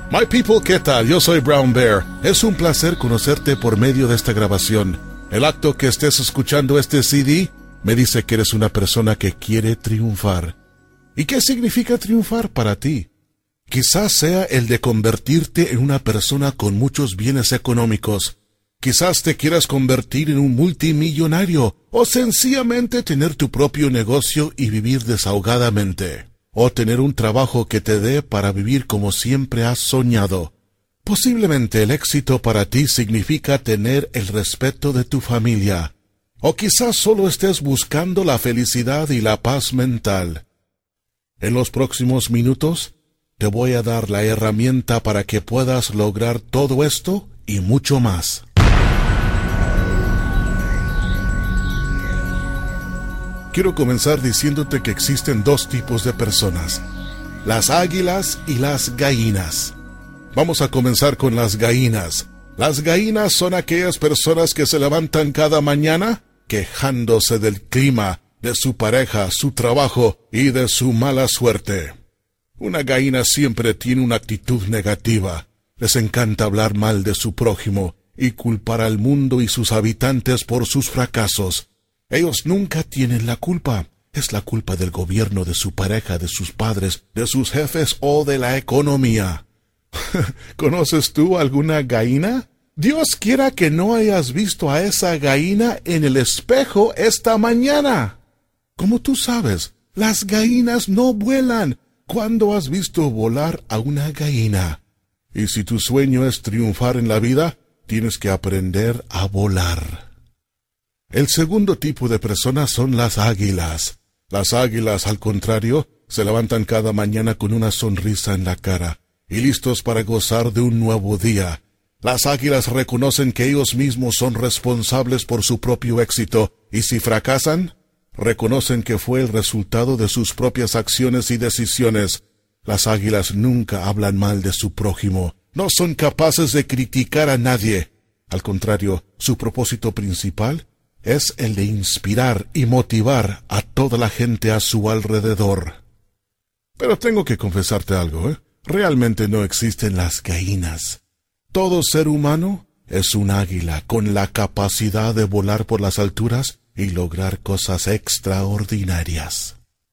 My people, ¿qué tal? Yo soy Brown Bear. Es un placer conocerte por medio de esta grabación. El acto que estés escuchando este CD me dice que eres una persona que quiere triunfar. ¿Y qué significa triunfar para ti? Quizás sea el de convertirte en una persona con muchos bienes económicos. Quizás te quieras convertir en un multimillonario o sencillamente tener tu propio negocio y vivir desahogadamente. O tener un trabajo que te dé para vivir como siempre has soñado. Posiblemente el éxito para ti significa tener el respeto de tu familia. O quizás solo estés buscando la felicidad y la paz mental. En los próximos minutos, te voy a dar la herramienta para que puedas lograr todo esto y mucho más. Quiero comenzar diciéndote que existen dos tipos de personas, las águilas y las gallinas. Vamos a comenzar con las gallinas. Las gallinas son aquellas personas que se levantan cada mañana quejándose del clima, de su pareja, su trabajo y de su mala suerte. Una gallina siempre tiene una actitud negativa. Les encanta hablar mal de su prójimo y culpar al mundo y sus habitantes por sus fracasos. Ellos nunca tienen la culpa. Es la culpa del gobierno, de su pareja, de sus padres, de sus jefes o de la economía. ¿Conoces tú alguna gallina? Dios quiera que no hayas visto a esa gallina en el espejo esta mañana. Como tú sabes, las gallinas no vuelan. ¿Cuándo has visto volar a una gallina? Y si tu sueño es triunfar en la vida, tienes que aprender a volar. El segundo tipo de personas son las águilas. Las águilas, al contrario, se levantan cada mañana con una sonrisa en la cara y listos para gozar de un nuevo día. Las águilas reconocen que ellos mismos son responsables por su propio éxito y si fracasan, reconocen que fue el resultado de sus propias acciones y decisiones. Las águilas nunca hablan mal de su prójimo. No son capaces de criticar a nadie. Al contrario, su propósito principal es el de inspirar y motivar a toda la gente a su alrededor. Pero tengo que confesarte algo, Realmente no existen las gallinas. Todo ser humano es un águila con la capacidad de volar por las alturas y lograr cosas extraordinarias.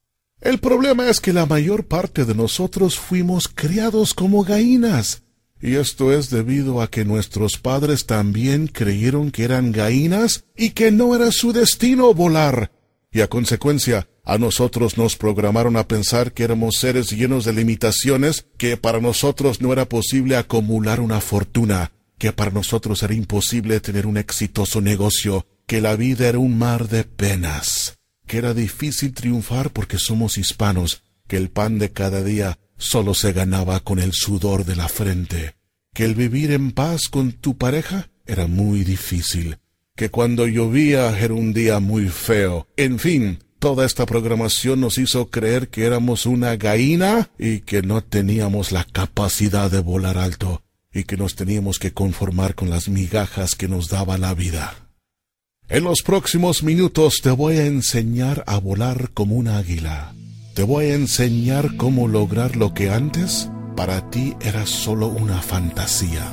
El problema es que la mayor parte de nosotros fuimos criados como gallinas. Y esto es debido a que nuestros padres también creyeron que eran gallinas y que no era su destino volar. Y a consecuencia, a nosotros nos programaron a pensar que éramos seres llenos de limitaciones, que para nosotros no era posible acumular una fortuna, que para nosotros era imposible tener un exitoso negocio, que la vida era un mar de penas, que era difícil triunfar porque somos hispanos, que el pan de cada día solo se ganaba con el sudor de la frente, que el vivir en paz con tu pareja era muy difícil, que cuando llovía era un día muy feo. En fin, toda esta programación nos hizo creer que éramos una gallina y que no teníamos la capacidad de volar alto y que nos teníamos que conformar con las migajas que nos daba la vida. En los próximos minutos te voy a enseñar a volar como un águila. Te voy a enseñar cómo lograr lo que antes para ti era solo una fantasía.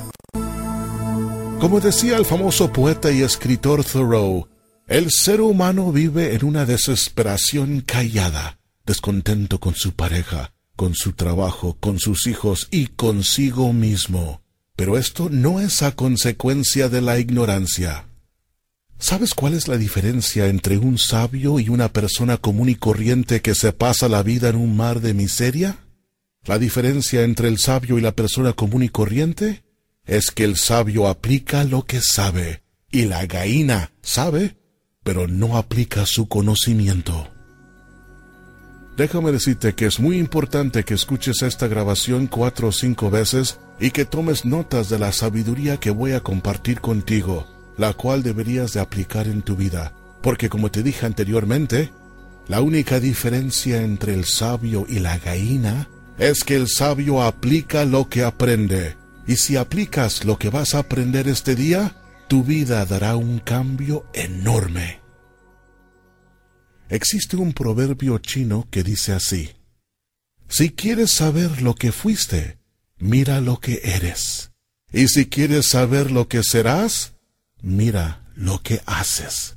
Como decía el famoso poeta y escritor Thoreau, el ser humano vive en una desesperación callada, descontento con su pareja, con su trabajo, con sus hijos y consigo mismo. Pero esto no es a consecuencia de la ignorancia. ¿Sabes cuál es la diferencia entre un sabio y una persona común y corriente que se pasa la vida en un mar de miseria? La diferencia entre el sabio y la persona común y corriente es que el sabio aplica lo que sabe y la gallina sabe, pero no aplica su conocimiento. Déjame decirte que es muy importante que escuches esta grabación 4 o 5 veces y que tomes notas de la sabiduría que voy a compartir contigo, la cual deberías de aplicar en tu vida, porque como te dije anteriormente, la única diferencia entre el sabio y la gallina es que el sabio aplica lo que aprende, y si aplicas lo que vas a aprender este día, tu vida dará un cambio enorme. Existe un proverbio chino que dice así: si quieres saber lo que fuiste, mira lo que eres. Y si quieres saber lo que serás, mira lo que haces.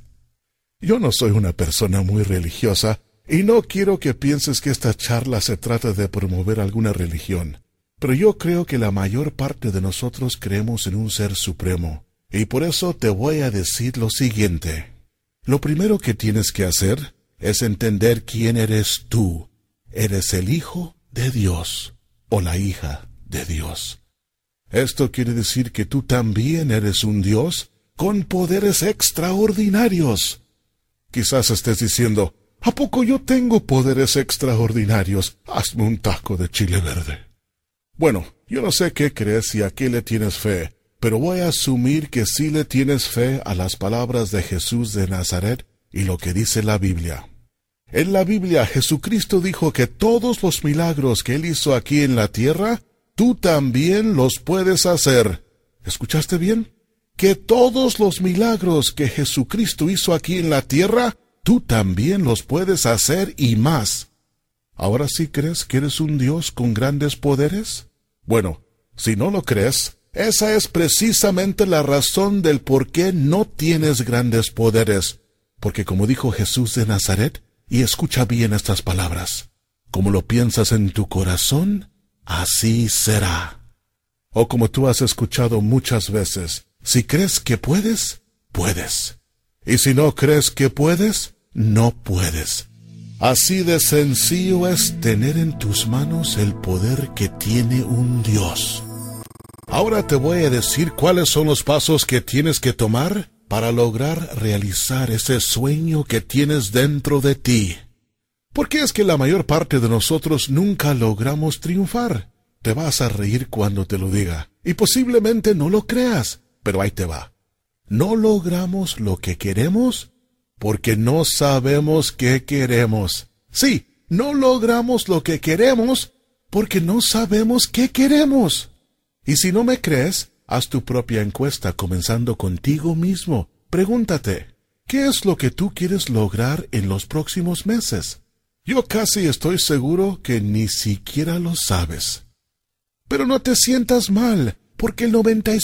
Yo no soy una persona muy religiosa y no quiero que pienses que esta charla se trata de promover alguna religión. Pero yo creo que la mayor parte de nosotros creemos en un ser supremo. Y por eso te voy a decir lo siguiente. Lo primero que tienes que hacer es entender quién eres tú. Eres el Hijo de Dios o la hija de Dios. Esto quiere decir que tú también eres un Dios con poderes extraordinarios. Quizás estés diciendo, ¿a poco yo tengo poderes extraordinarios? Hazme un taco de chile verde. Bueno, yo no sé qué crees y a qué le tienes fe, pero voy a asumir que sí le tienes fe a las palabras de Jesús de Nazaret y lo que dice la Biblia. En la Biblia, Jesucristo dijo que todos los milagros que Él hizo aquí en la tierra, tú también los puedes hacer. ¿Escuchaste bien? Que todos los milagros que Jesucristo hizo aquí en la tierra, tú también los puedes hacer y más. ¿Ahora sí crees que eres un Dios con grandes poderes? Bueno, si no lo crees, esa es precisamente la razón del por qué no tienes grandes poderes. Porque como dijo Jesús de Nazaret, y escucha bien estas palabras, como lo piensas en tu corazón, así será. O como tú has escuchado muchas veces, si crees que puedes, puedes. Y si no crees que puedes, no puedes. Así de sencillo es tener en tus manos el poder que tiene un Dios. Ahora te voy a decir cuáles son los pasos que tienes que tomar para lograr realizar ese sueño que tienes dentro de ti. ¿Por qué es que la mayor parte de nosotros nunca logramos triunfar? Te vas a reír cuando te lo diga, y posiblemente no lo creas, pero ahí te va. No logramos lo que queremos porque no sabemos qué queremos. Sí, no logramos lo que queremos porque no sabemos qué queremos. Y si no me crees, haz tu propia encuesta comenzando contigo mismo. Pregúntate, ¿qué es lo que tú quieres lograr en los próximos meses? Yo casi estoy seguro que ni siquiera lo sabes. Pero no te sientas mal, porque el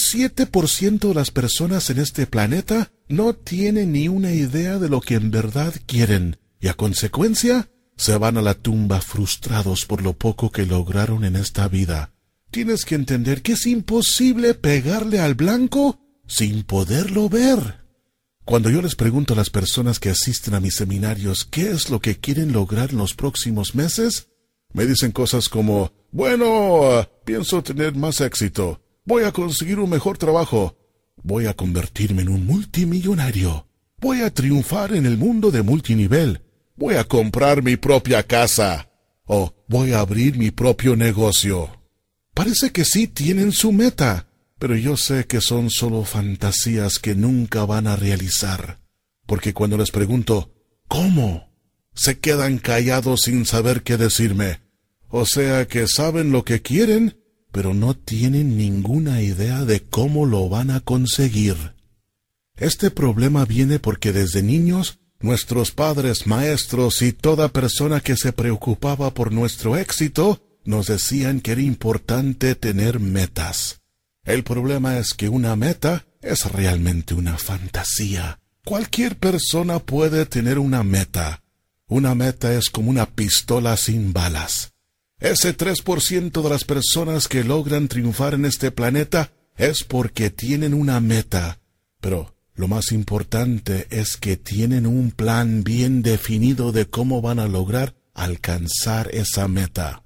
97% de las personas en este planeta no tienen ni una idea de lo que en verdad quieren, y a consecuencia, se van a la tumba frustrados por lo poco que lograron en esta vida. Tienes que entender que es imposible pegarle al blanco sin poderlo ver. Cuando yo les pregunto a las personas que asisten a mis seminarios qué es lo que quieren lograr en los próximos meses, me dicen cosas como, bueno, pienso tener más éxito, voy a conseguir un mejor trabajo, voy a convertirme en un multimillonario, voy a triunfar en el mundo de multinivel, voy a comprar mi propia casa, o voy a abrir mi propio negocio. Parece que sí tienen su meta, pero yo sé que son solo fantasías que nunca van a realizar, porque cuando les pregunto, ¿cómo?, se quedan callados sin saber qué decirme. O sea que saben lo que quieren, pero no tienen ninguna idea de cómo lo van a conseguir. Este problema viene porque desde niños, nuestros padres, maestros y toda persona que se preocupaba por nuestro éxito, nos decían que era importante tener metas. El problema es que una meta es realmente una fantasía. Cualquier persona puede tener una meta. Una meta es como una pistola sin balas. Ese 3% de las personas que logran triunfar en este planeta es porque tienen una meta. Pero lo más importante es que tienen un plan bien definido de cómo van a lograr alcanzar esa meta.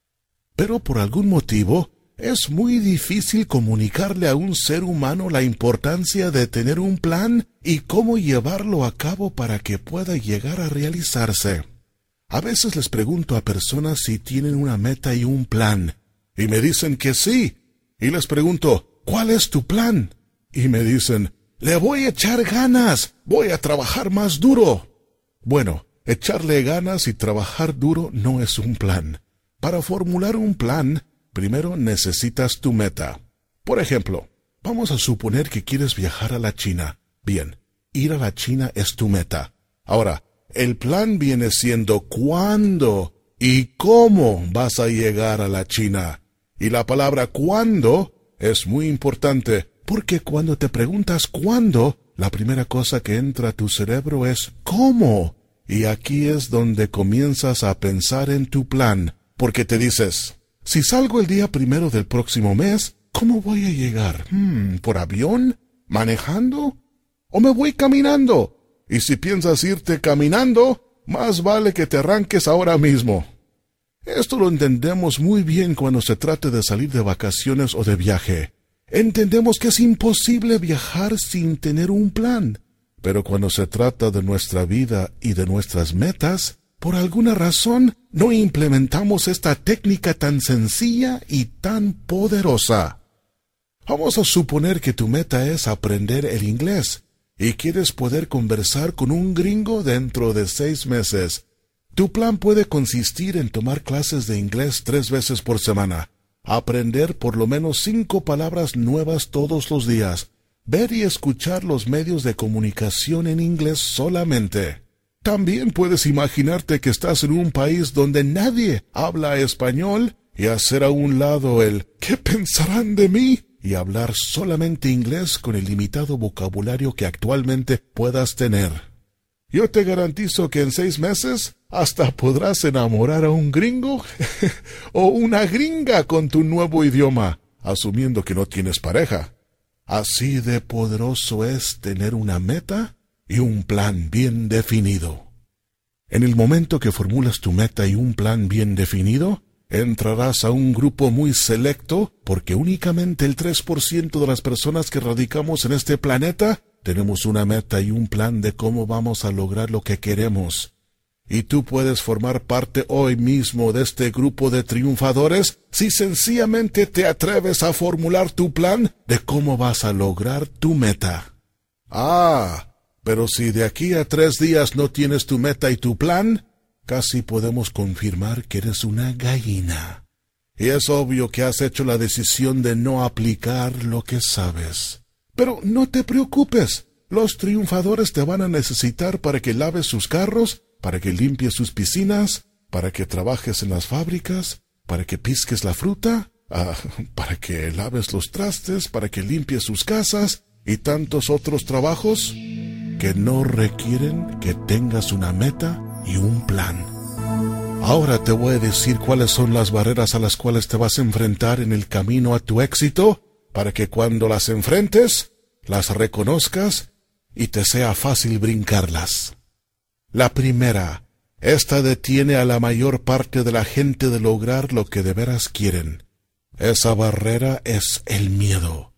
Pero por algún motivo, es muy difícil comunicarle a un ser humano la importancia de tener un plan y cómo llevarlo a cabo para que pueda llegar a realizarse. A veces les pregunto a personas si tienen una meta y un plan, y me dicen que sí. Y les pregunto, ¿cuál es tu plan? Y me dicen, le voy a echar ganas, voy a trabajar más duro. Bueno, echarle ganas y trabajar duro no es un plan. Para formular un plan, primero necesitas tu meta. Por ejemplo, vamos a suponer que quieres viajar a la China. Bien, ir a la China es tu meta. Ahora, el plan viene siendo cuándo y cómo vas a llegar a la China. Y la palabra cuándo es muy importante, porque cuando te preguntas cuándo, la primera cosa que entra a tu cerebro es ¿cómo? Y aquí es donde comienzas a pensar en tu plan, porque te dices, si salgo el día 1 del próximo mes, ¿cómo voy a llegar? ¿Por avión? ¿Manejando? ¿O me voy caminando? Y si piensas irte caminando, más vale que te arranques ahora mismo. Esto lo entendemos muy bien cuando se trata de salir de vacaciones o de viaje. Entendemos que es imposible viajar sin tener un plan. Pero cuando se trata de nuestra vida y de nuestras metas, por alguna razón no implementamos esta técnica tan sencilla y tan poderosa. Vamos a suponer que tu meta es aprender el inglés y quieres poder conversar con un gringo dentro de 6 meses. Tu plan puede consistir en tomar clases de inglés 3 veces por semana, aprender por lo menos 5 palabras nuevas todos los días, ver y escuchar los medios de comunicación en inglés solamente. También puedes imaginarte que estás en un país donde nadie habla español y hacer a un lado el ¿qué pensarán de mí? Y hablar solamente inglés con el limitado vocabulario que actualmente puedas tener. Yo te garantizo que en 6 meses hasta podrás enamorar a un gringo o una gringa con tu nuevo idioma, asumiendo que no tienes pareja. Así de poderoso es tener una meta y un plan bien definido. En el momento que formulas tu meta y un plan bien definido, entrarás a un grupo muy selecto, porque únicamente el 3% de las personas que radicamos en este planeta tenemos una meta y un plan de cómo vamos a lograr lo que queremos. Y tú puedes formar parte hoy mismo de este grupo de triunfadores si sencillamente te atreves a formular tu plan de cómo vas a lograr tu meta. Pero si de aquí a 3 días no tienes tu meta y tu plan, casi podemos confirmar que eres una gallina. Y es obvio que has hecho la decisión de no aplicar lo que sabes. Pero no te preocupes, los triunfadores te van a necesitar para que laves sus carros, para que limpies sus piscinas, para que trabajes en las fábricas, para que pisques la fruta, para que laves los trastes, para que limpies sus casas y tantos otros trabajos que no requieren que tengas una meta y un plan. Ahora te voy a decir cuáles son las barreras a las cuales te vas a enfrentar en el camino a tu éxito, para que cuando las enfrentes, las reconozcas y te sea fácil brincarlas. La primera, esta detiene a la mayor parte de la gente de lograr lo que de veras quieren. Esa barrera es el miedo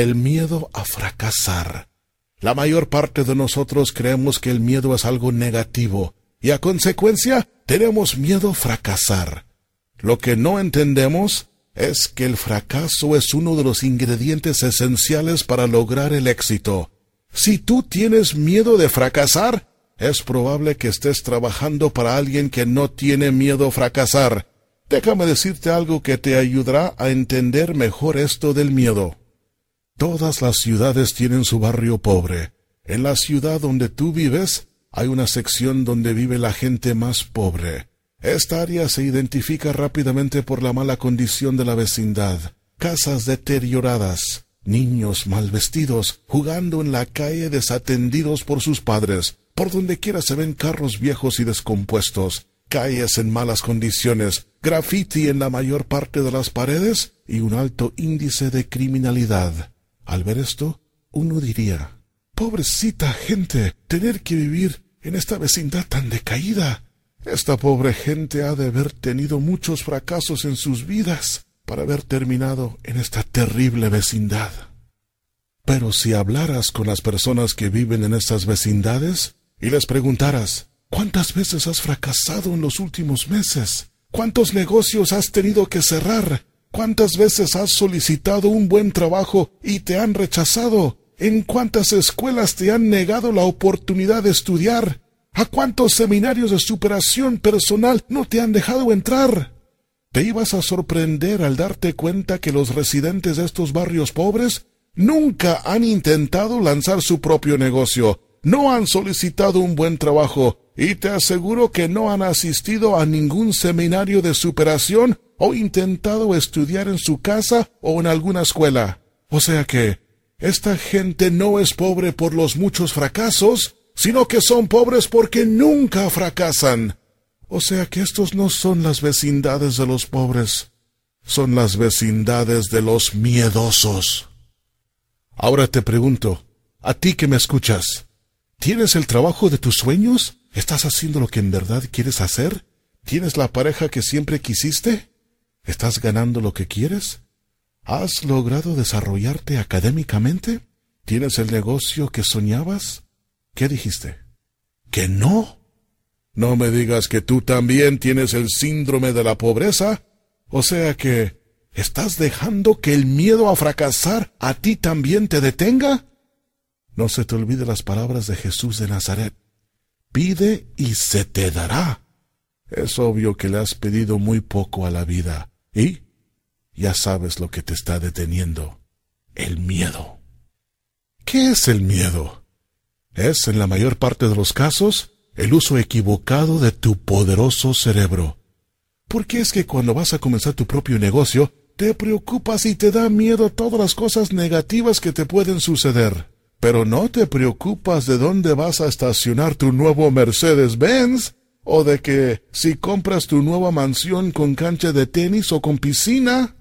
a fracasar. La mayor parte de nosotros creemos que el miedo es algo negativo, y a consecuencia tenemos miedo a fracasar. Lo que no entendemos es que el fracaso es uno de los ingredientes esenciales para lograr el éxito. Si tú tienes miedo de fracasar, es probable que estés trabajando para alguien que no tiene miedo a fracasar. Déjame decirte algo que te ayudará a entender mejor esto del miedo. Todas las ciudades tienen su barrio pobre. En la ciudad donde tú vives, hay una sección donde vive la gente más pobre. Esta área se identifica rápidamente por la mala condición de la vecindad. Casas deterioradas, niños mal vestidos, jugando en la calle desatendidos por sus padres. Por donde quiera se ven carros viejos y descompuestos, calles en malas condiciones, graffiti en la mayor parte de las paredes y un alto índice de criminalidad. Al ver esto, uno diría, pobrecita gente, tener que vivir en esta vecindad tan decaída. Esta pobre gente ha de haber tenido muchos fracasos en sus vidas para haber terminado en esta terrible vecindad. Pero si hablaras con las personas que viven en estas vecindades y les preguntaras, ¿cuántas veces has fracasado en los últimos meses? ¿Cuántos negocios has tenido que cerrar? ¿Cuántas veces has solicitado un buen trabajo y te han rechazado? ¿En cuántas escuelas te han negado la oportunidad de estudiar? ¿A cuántos seminarios de superación personal no te han dejado entrar? Te ibas a sorprender al darte cuenta que los residentes de estos barrios pobres nunca han intentado lanzar su propio negocio, no han solicitado un buen trabajo Y te aseguro que no han asistido a ningún seminario de superación o intentado estudiar en su casa o en alguna escuela. O sea que esta gente no es pobre por los muchos fracasos, sino que son pobres porque nunca fracasan. O sea que estos no son las vecindades de los pobres, son las vecindades de los miedosos. Ahora te pregunto, a ti que me escuchas, ¿tienes el trabajo de tus sueños? ¿Estás haciendo lo que en verdad quieres hacer? ¿Tienes la pareja que siempre quisiste? ¿Estás ganando lo que quieres? ¿Has logrado desarrollarte académicamente? ¿Tienes el negocio que soñabas? ¿Qué dijiste? ¿Que no? No me digas que tú también tienes el síndrome de la pobreza. O sea que, ¿estás dejando que el miedo a fracasar a ti también te detenga? No se te olvide las palabras de Jesús de Nazaret. Pide y se te dará. Es obvio que le has pedido muy poco a la vida. ¿Y? Ya sabes lo que te está deteniendo. El miedo. ¿Qué es el miedo? Es, en la mayor parte de los casos, el uso equivocado de tu poderoso cerebro. ¿Por qué es que cuando vas a comenzar tu propio negocio, te preocupas y te da miedo todas las cosas negativas que te pueden suceder? Pero no te preocupas de dónde vas a estacionar tu nuevo Mercedes-Benz, o de que si compras tu nueva mansión con cancha de tenis o con piscina.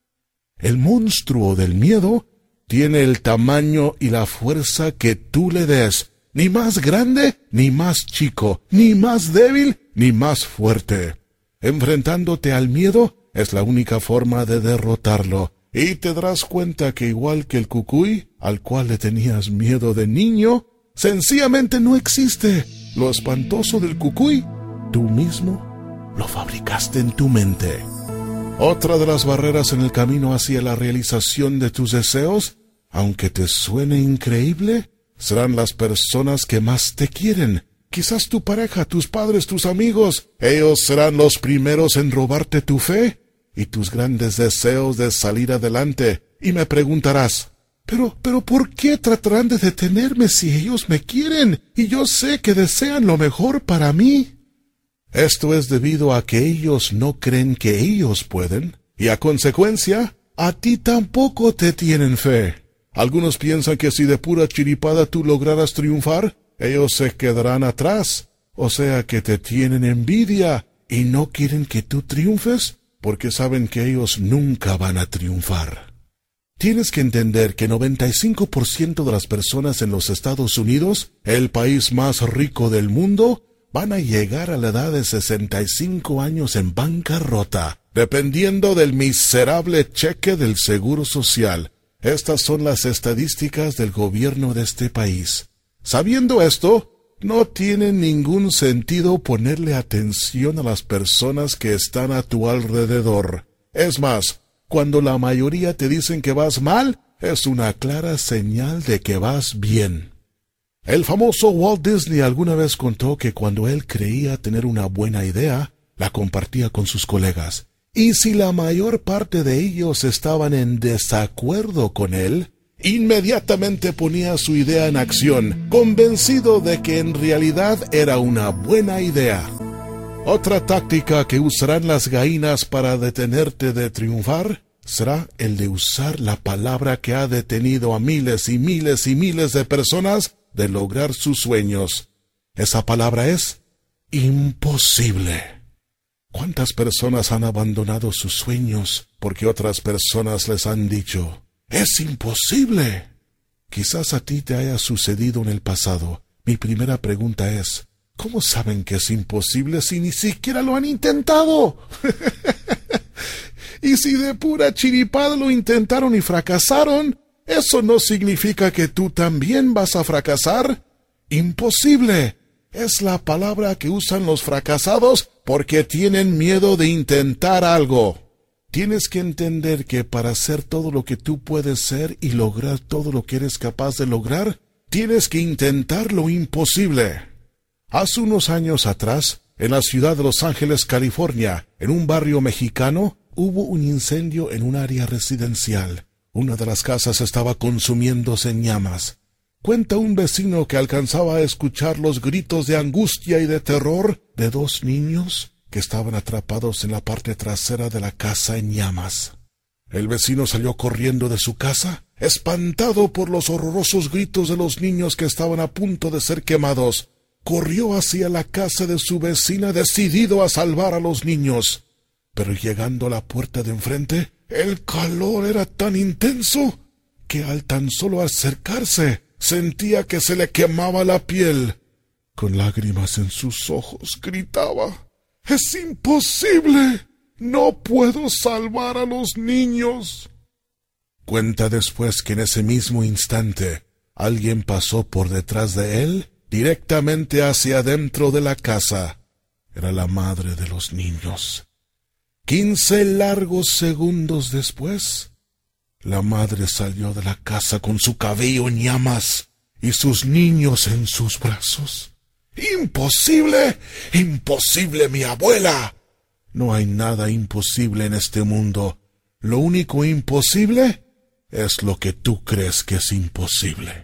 El monstruo del miedo tiene el tamaño y la fuerza que tú le des, ni más grande, ni más chico, ni más débil, ni más fuerte. Enfrentándote al miedo es la única forma de derrotarlo. Y te darás cuenta que igual que el cucuy, al cual le tenías miedo de niño, sencillamente no existe. Lo espantoso del cucuy, tú mismo lo fabricaste en tu mente. Otra de las barreras en el camino hacia la realización de tus deseos, aunque te suene increíble, serán las personas que más te quieren. Quizás tu pareja, tus padres, tus amigos. Ellos serán los primeros en robarte tu fe y tus grandes deseos de salir adelante. Y me preguntarás, pero ¿por qué tratarán de detenerme si ellos me quieren y yo sé que desean lo mejor para mí? Esto es debido a que ellos no creen que ellos pueden, y a consecuencia, a ti tampoco te tienen fe. Algunos piensan que si de pura chiripada tú lograras triunfar, ellos se quedarán atrás, o sea que te tienen envidia y no quieren que tú triunfes, porque saben que ellos nunca van a triunfar. Tienes que entender que 95% de las personas en los Estados Unidos, el país más rico del mundo, van a llegar a la edad de 65 años en bancarrota, dependiendo del miserable cheque del Seguro Social. Estas son las estadísticas del gobierno de este país. Sabiendo esto, no tiene ningún sentido ponerle atención a las personas que están a tu alrededor. Es más, cuando la mayoría te dicen que vas mal, es una clara señal de que vas bien. El famoso Walt Disney alguna vez contó que cuando él creía tener una buena idea, la compartía con sus colegas. Y si la mayor parte de ellos estaban en desacuerdo con él, inmediatamente ponía su idea en acción, convencido de que en realidad era una buena idea. Otra táctica que usarán las gallinas para detenerte de triunfar será el de usar la palabra que ha detenido a miles y miles y miles de personas de lograr sus sueños. Esa palabra es imposible. ¿Cuántas personas han abandonado sus sueños porque otras personas les han dicho, ¡es imposible! Quizás a ti te haya sucedido en el pasado. Mi primera pregunta es, ¿cómo saben que es imposible si ni siquiera lo han intentado? Y si de pura chiripada lo intentaron y fracasaron, ¿eso no significa que tú también vas a fracasar? ¡Imposible! Es la palabra que usan los fracasados porque tienen miedo de intentar algo. Tienes que entender que para hacer todo lo que tú puedes ser y lograr todo lo que eres capaz de lograr, tienes que intentar lo imposible. Hace unos años atrás, en la ciudad de Los Ángeles, California, en un barrio mexicano, hubo un incendio en un área residencial. Una de las casas estaba consumiéndose en llamas. Cuenta un vecino que alcanzaba a escuchar los gritos de angustia y de terror de dos niños que estaban atrapados en la parte trasera de la casa en llamas. El vecino salió corriendo de su casa, espantado por los horrorosos gritos de los niños que estaban a punto de ser quemados. Corrió hacia la casa de su vecina decidido a salvar a los niños. Pero llegando a la puerta de enfrente, el calor era tan intenso que al tan solo acercarse, sentía que se le quemaba la piel. Con lágrimas en sus ojos, gritaba: «¡Es imposible! ¡No puedo salvar a los niños!». Cuenta después que en ese mismo instante alguien pasó por detrás de él directamente hacia adentro de la casa. Era la madre de los niños. 15 largos segundos después, la madre salió de la casa con su cabello en llamas y sus niños en sus brazos. «¡Imposible! ¡Imposible, mi abuela!». No hay nada imposible en este mundo. Lo único imposible es lo que tú crees que es imposible.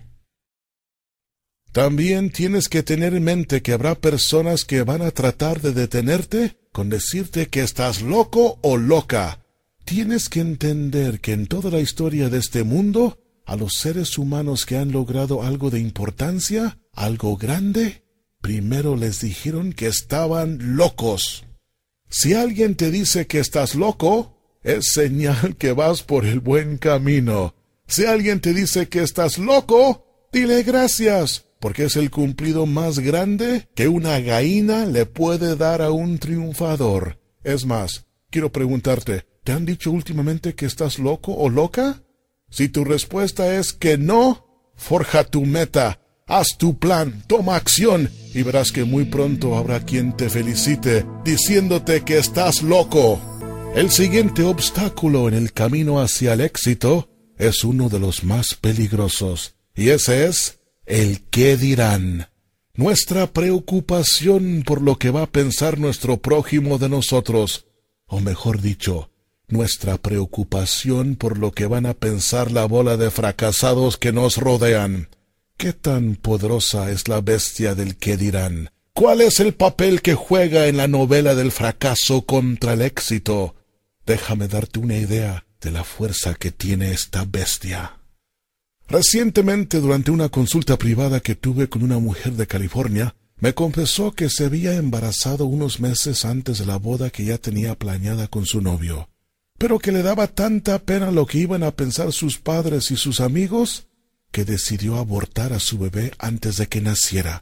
También tienes que tener en mente que habrá personas que van a tratar de detenerte con decirte que estás loco o loca. Tienes que entender que en toda la historia de este mundo, a los seres humanos que han logrado algo de importancia, algo grande, primero les dijeron que estaban locos. Si alguien te dice que estás loco, es señal que vas por el buen camino. Si alguien te dice que estás loco, dile gracias, porque es el cumplido más grande que una gallina le puede dar a un triunfador. Es más, quiero preguntarte, ¿te han dicho últimamente que estás loco o loca? Si tu respuesta es que no, forja tu meta, haz tu plan, toma acción y verás que muy pronto habrá quien te felicite diciéndote que estás loco. El siguiente obstáculo en el camino hacia el éxito es uno de los más peligrosos, y ese es el qué dirán. Nuestra preocupación por lo que va a pensar nuestro prójimo de nosotros, o mejor dicho, nuestra preocupación por lo que van a pensar la bola de fracasados que nos rodean. ¿Qué tan poderosa es la bestia del qué dirán? ¿Cuál es el papel que juega en la novela del fracaso contra el éxito? Déjame darte una idea de la fuerza que tiene esta bestia. Recientemente, durante una consulta privada que tuve con una mujer de California, me confesó que se había embarazado unos meses antes de la boda que ya tenía planeada con su novio, pero que le daba tanta pena lo que iban a pensar sus padres y sus amigos, que decidió abortar a su bebé antes de que naciera.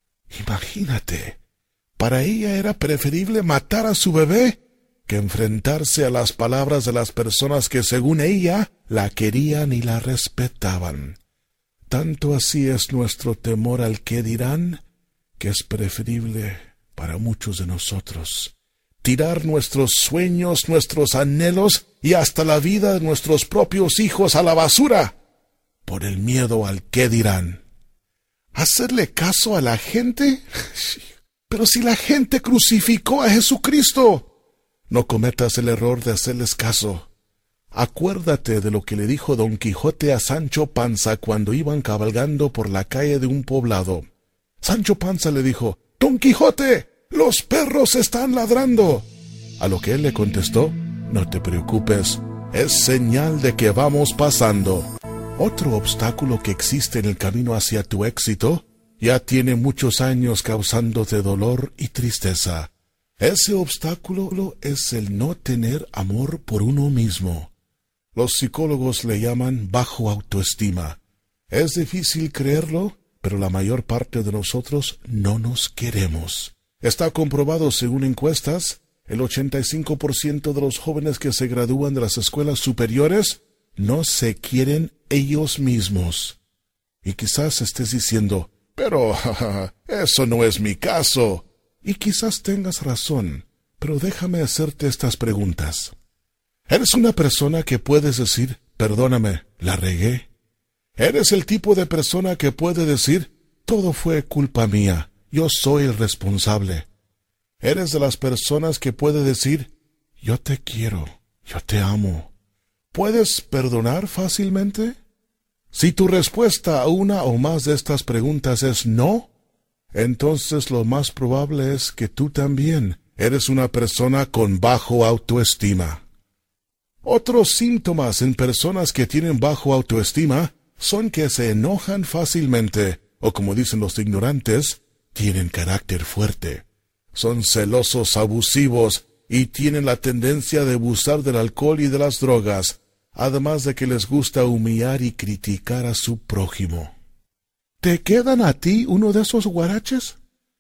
Imagínate, para ella era preferible matar a su bebé que enfrentarse a las palabras de las personas que según ella la querían y la respetaban. Tanto así es nuestro temor al qué dirán, que es preferible para muchos de nosotros tirar nuestros sueños, nuestros anhelos y hasta la vida de nuestros propios hijos a la basura por el miedo al qué dirán. ¿Hacerle caso a la gente? Pero si la gente crucificó a Jesucristo. No cometas el error de hacerles caso. Acuérdate de lo que le dijo Don Quijote a Sancho Panza cuando iban cabalgando por la calle de un poblado. Sancho Panza le dijo: «Don Quijote, los perros están ladrando». A lo que él le contestó: «No te preocupes, es señal de que vamos pasando». Otro obstáculo que existe en el camino hacia tu éxito ya tiene muchos años causándote dolor y tristeza. Ese obstáculo es el no tener amor por uno mismo. Los psicólogos le llaman bajo autoestima. Es difícil creerlo, pero la mayor parte de nosotros no nos queremos. Está comprobado según encuestas, el 85% de los jóvenes que se gradúan de las escuelas superiores no se quieren ellos mismos. Y quizás estés diciendo: «Pero eso no es mi caso». Y quizás tengas razón, pero déjame hacerte estas preguntas. ¿Eres una persona que puedes decir: «Perdóname, la regué»? ¿Eres el tipo de persona que puede decir: «Todo fue culpa mía, yo soy el responsable»? ¿Eres de las personas que puede decir: «Yo te quiero, yo te amo»? ¿Puedes perdonar fácilmente? Si tu respuesta a una o más de estas preguntas es no, entonces lo más probable es que tú también eres una persona con bajo autoestima. Otros síntomas en personas que tienen bajo autoestima son que se enojan fácilmente, o como dicen los ignorantes, tienen carácter fuerte. Son celosos, abusivos y tienen la tendencia de abusar del alcohol y de las drogas, además de que les gusta humillar y criticar a su prójimo. ¿Te quedan a ti uno de esos guaraches?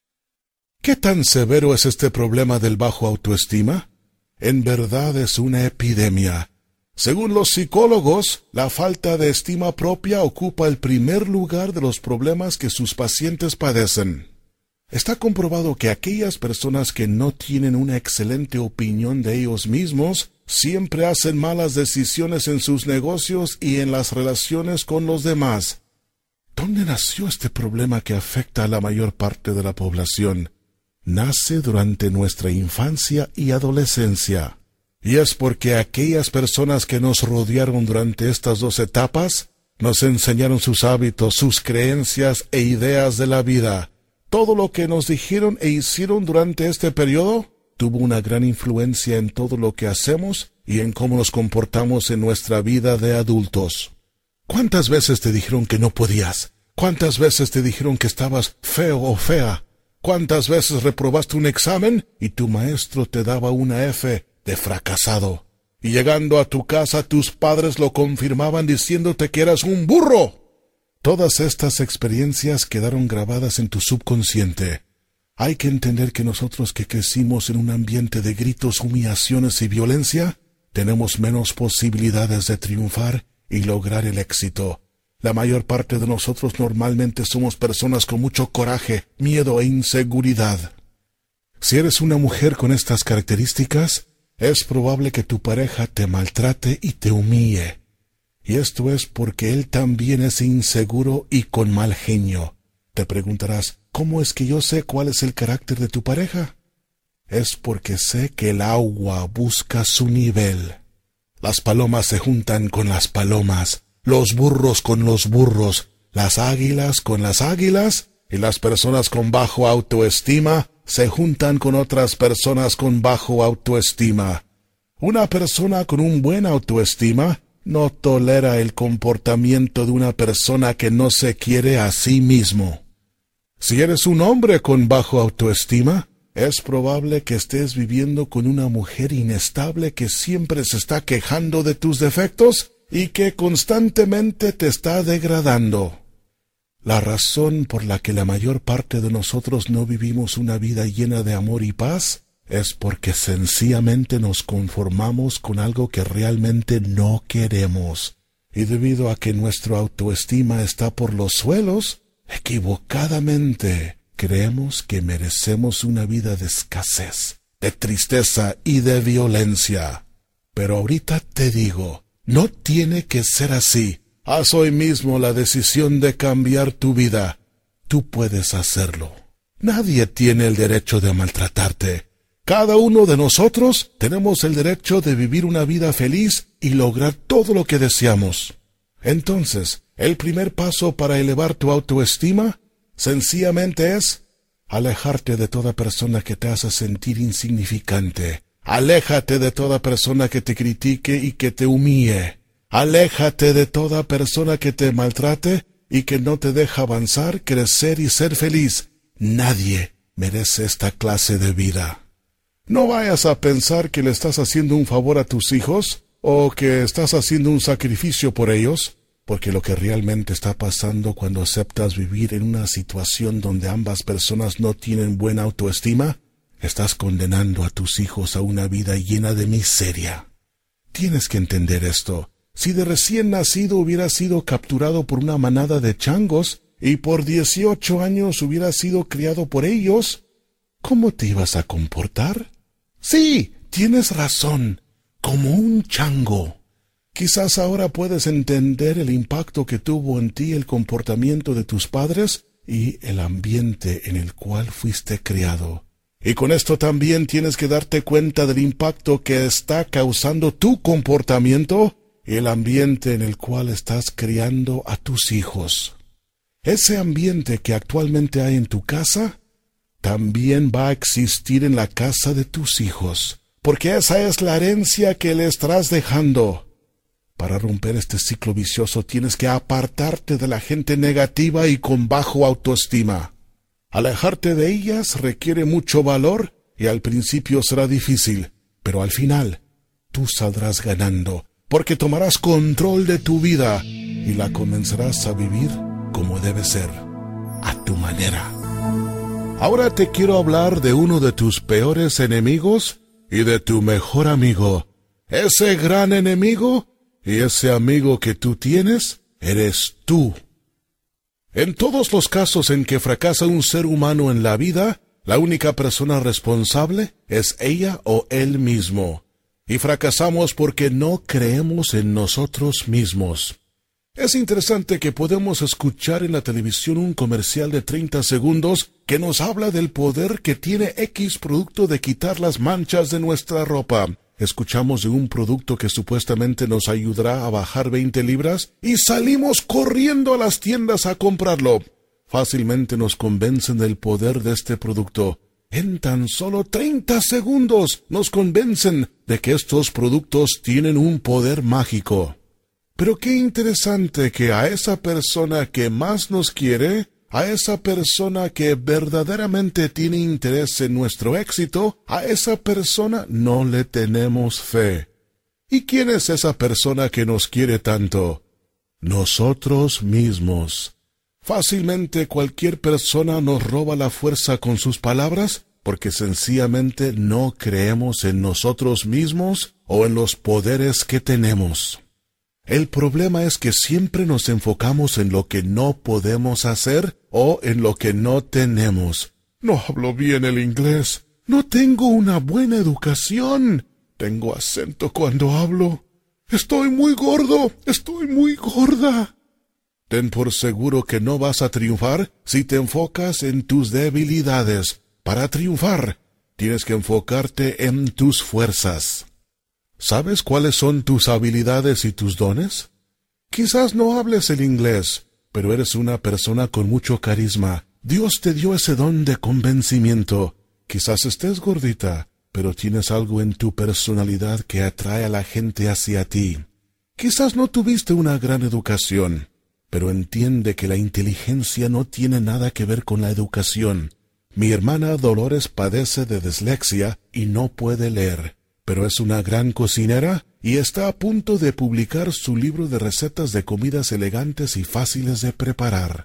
¿Qué tan severo es este problema del bajo autoestima? En verdad es una epidemia. Según los psicólogos, la falta de estima propia ocupa el primer lugar de los problemas que sus pacientes padecen. Está comprobado que aquellas personas que no tienen una excelente opinión de ellos mismos siempre hacen malas decisiones en sus negocios y en las relaciones con los demás. ¿Dónde nació este problema que afecta a la mayor parte de la población? Nace durante nuestra infancia y adolescencia. Y es porque aquellas personas que nos rodearon durante estas dos etapas nos enseñaron sus hábitos, sus creencias e ideas de la vida. Todo lo que nos dijeron e hicieron durante este periodo tuvo una gran influencia en todo lo que hacemos y en cómo nos comportamos en nuestra vida de adultos. ¿Cuántas veces te dijeron que no podías? ¿Cuántas veces te dijeron que estabas feo o fea? ¿Cuántas veces reprobaste un examen y tu maestro te daba una F de fracasado? Y llegando a tu casa tus padres lo confirmaban diciéndote que eras un burro. Todas estas experiencias quedaron grabadas en tu subconsciente. Hay que entender que nosotros que crecimos en un ambiente de gritos, humillaciones y violencia, tenemos menos posibilidades de triunfar y lograr el éxito. La mayor parte de nosotros normalmente somos personas con mucho coraje, miedo e inseguridad. Si eres una mujer con estas características, es probable que tu pareja te maltrate y te humille. Y esto es porque él también es inseguro y con mal genio. Te preguntarás, ¿cómo es que yo sé cuál es el carácter de tu pareja? Es porque sé que el agua busca su nivel. Las palomas se juntan con las palomas, los burros con los burros, las águilas con las águilas, y las personas con bajo autoestima se juntan con otras personas con bajo autoestima. Una persona con un buen autoestima no tolera el comportamiento de una persona que no se quiere a sí mismo. Si eres un hombre con bajo autoestima, es probable que estés viviendo con una mujer inestable que siempre se está quejando de tus defectos y que constantemente te está degradando. La razón por la que la mayor parte de nosotros no vivimos una vida llena de amor y paz es porque sencillamente nos conformamos con algo que realmente no queremos. Y debido a que nuestra autoestima está por los suelos, equivocadamente creemos que merecemos una vida de escasez, de tristeza y de violencia. Pero ahorita te digo, no tiene que ser así. Haz hoy mismo la decisión de cambiar tu vida. Tú puedes hacerlo. Nadie tiene el derecho de maltratarte. Cada uno de nosotros tenemos el derecho de vivir una vida feliz y lograr todo lo que deseamos. Entonces, el primer paso para elevar tu autoestima sencillamente es alejarte de toda persona que te hace sentir insignificante. Aléjate de toda persona que te critique y que te humille. Aléjate de toda persona que te maltrate y que no te deja avanzar, crecer y ser feliz. Nadie merece esta clase de vida. No vayas a pensar que le estás haciendo un favor a tus hijos o que estás haciendo un sacrificio por ellos, porque lo que realmente está pasando cuando aceptas vivir en una situación donde ambas personas no tienen buena autoestima, estás condenando a tus hijos a una vida llena de miseria. Tienes que entender esto. Si de recién nacido hubieras sido capturado por una manada de changos y por 18 años hubieras sido criado por ellos, ¿cómo te ibas a comportar? Sí, tienes razón, como un chango. Quizás ahora puedes entender el impacto que tuvo en ti el comportamiento de tus padres y el ambiente en el cual fuiste criado. Y con esto también tienes que darte cuenta del impacto que está causando tu comportamiento y el ambiente en el cual estás criando a tus hijos. Ese ambiente que actualmente hay en tu casa, también va a existir en la casa de tus hijos, porque esa es la herencia que le estarás dejando. Para romper este ciclo vicioso tienes que apartarte de la gente negativa y con bajo autoestima. Alejarte de ellas requiere mucho valor y al principio será difícil, pero al final tú saldrás ganando, porque tomarás control de tu vida y la comenzarás a vivir como debe ser, a tu manera. Ahora te quiero hablar de uno de tus peores enemigos y de tu mejor amigo. Ese gran enemigo y ese amigo que tú tienes, eres tú. En todos los casos en que fracasa un ser humano en la vida, la única persona responsable es ella o él mismo. Y fracasamos porque no creemos en nosotros mismos. Es interesante que podemos escuchar en la televisión un comercial de 30 segundos que nos habla del poder que tiene X producto de quitar las manchas de nuestra ropa. Escuchamos de un producto que supuestamente nos ayudará a bajar 20 libras y salimos corriendo a las tiendas a comprarlo. Fácilmente nos convencen del poder de este producto. En tan solo 30 segundos nos convencen de que estos productos tienen un poder mágico. Pero qué interesante que a esa persona que más nos quiere, a esa persona que verdaderamente tiene interés en nuestro éxito, a esa persona no le tenemos fe. ¿Y quién es esa persona que nos quiere tanto? Nosotros mismos. Fácilmente cualquier persona nos roba la fuerza con sus palabras porque sencillamente no creemos en nosotros mismos o en los poderes que tenemos. El problema es que siempre nos enfocamos en lo que no podemos hacer o en lo que no tenemos. No hablo bien el inglés. No tengo una buena educación. Tengo acento cuando hablo. Estoy muy gordo. Estoy muy gorda. Ten por seguro que no vas a triunfar si te enfocas en tus debilidades. Para triunfar, tienes que enfocarte en tus fuerzas. ¿Sabes cuáles son tus habilidades y tus dones? Quizás no hables el inglés, pero eres una persona con mucho carisma. Dios te dio ese don de convencimiento. Quizás estés gordita, pero tienes algo en tu personalidad que atrae a la gente hacia ti. Quizás no tuviste una gran educación, pero entiende que la inteligencia no tiene nada que ver con la educación. Mi hermana Dolores padece de dislexia y no puede leer, pero es una gran cocinera y está a punto de publicar su libro de recetas de comidas elegantes y fáciles de preparar.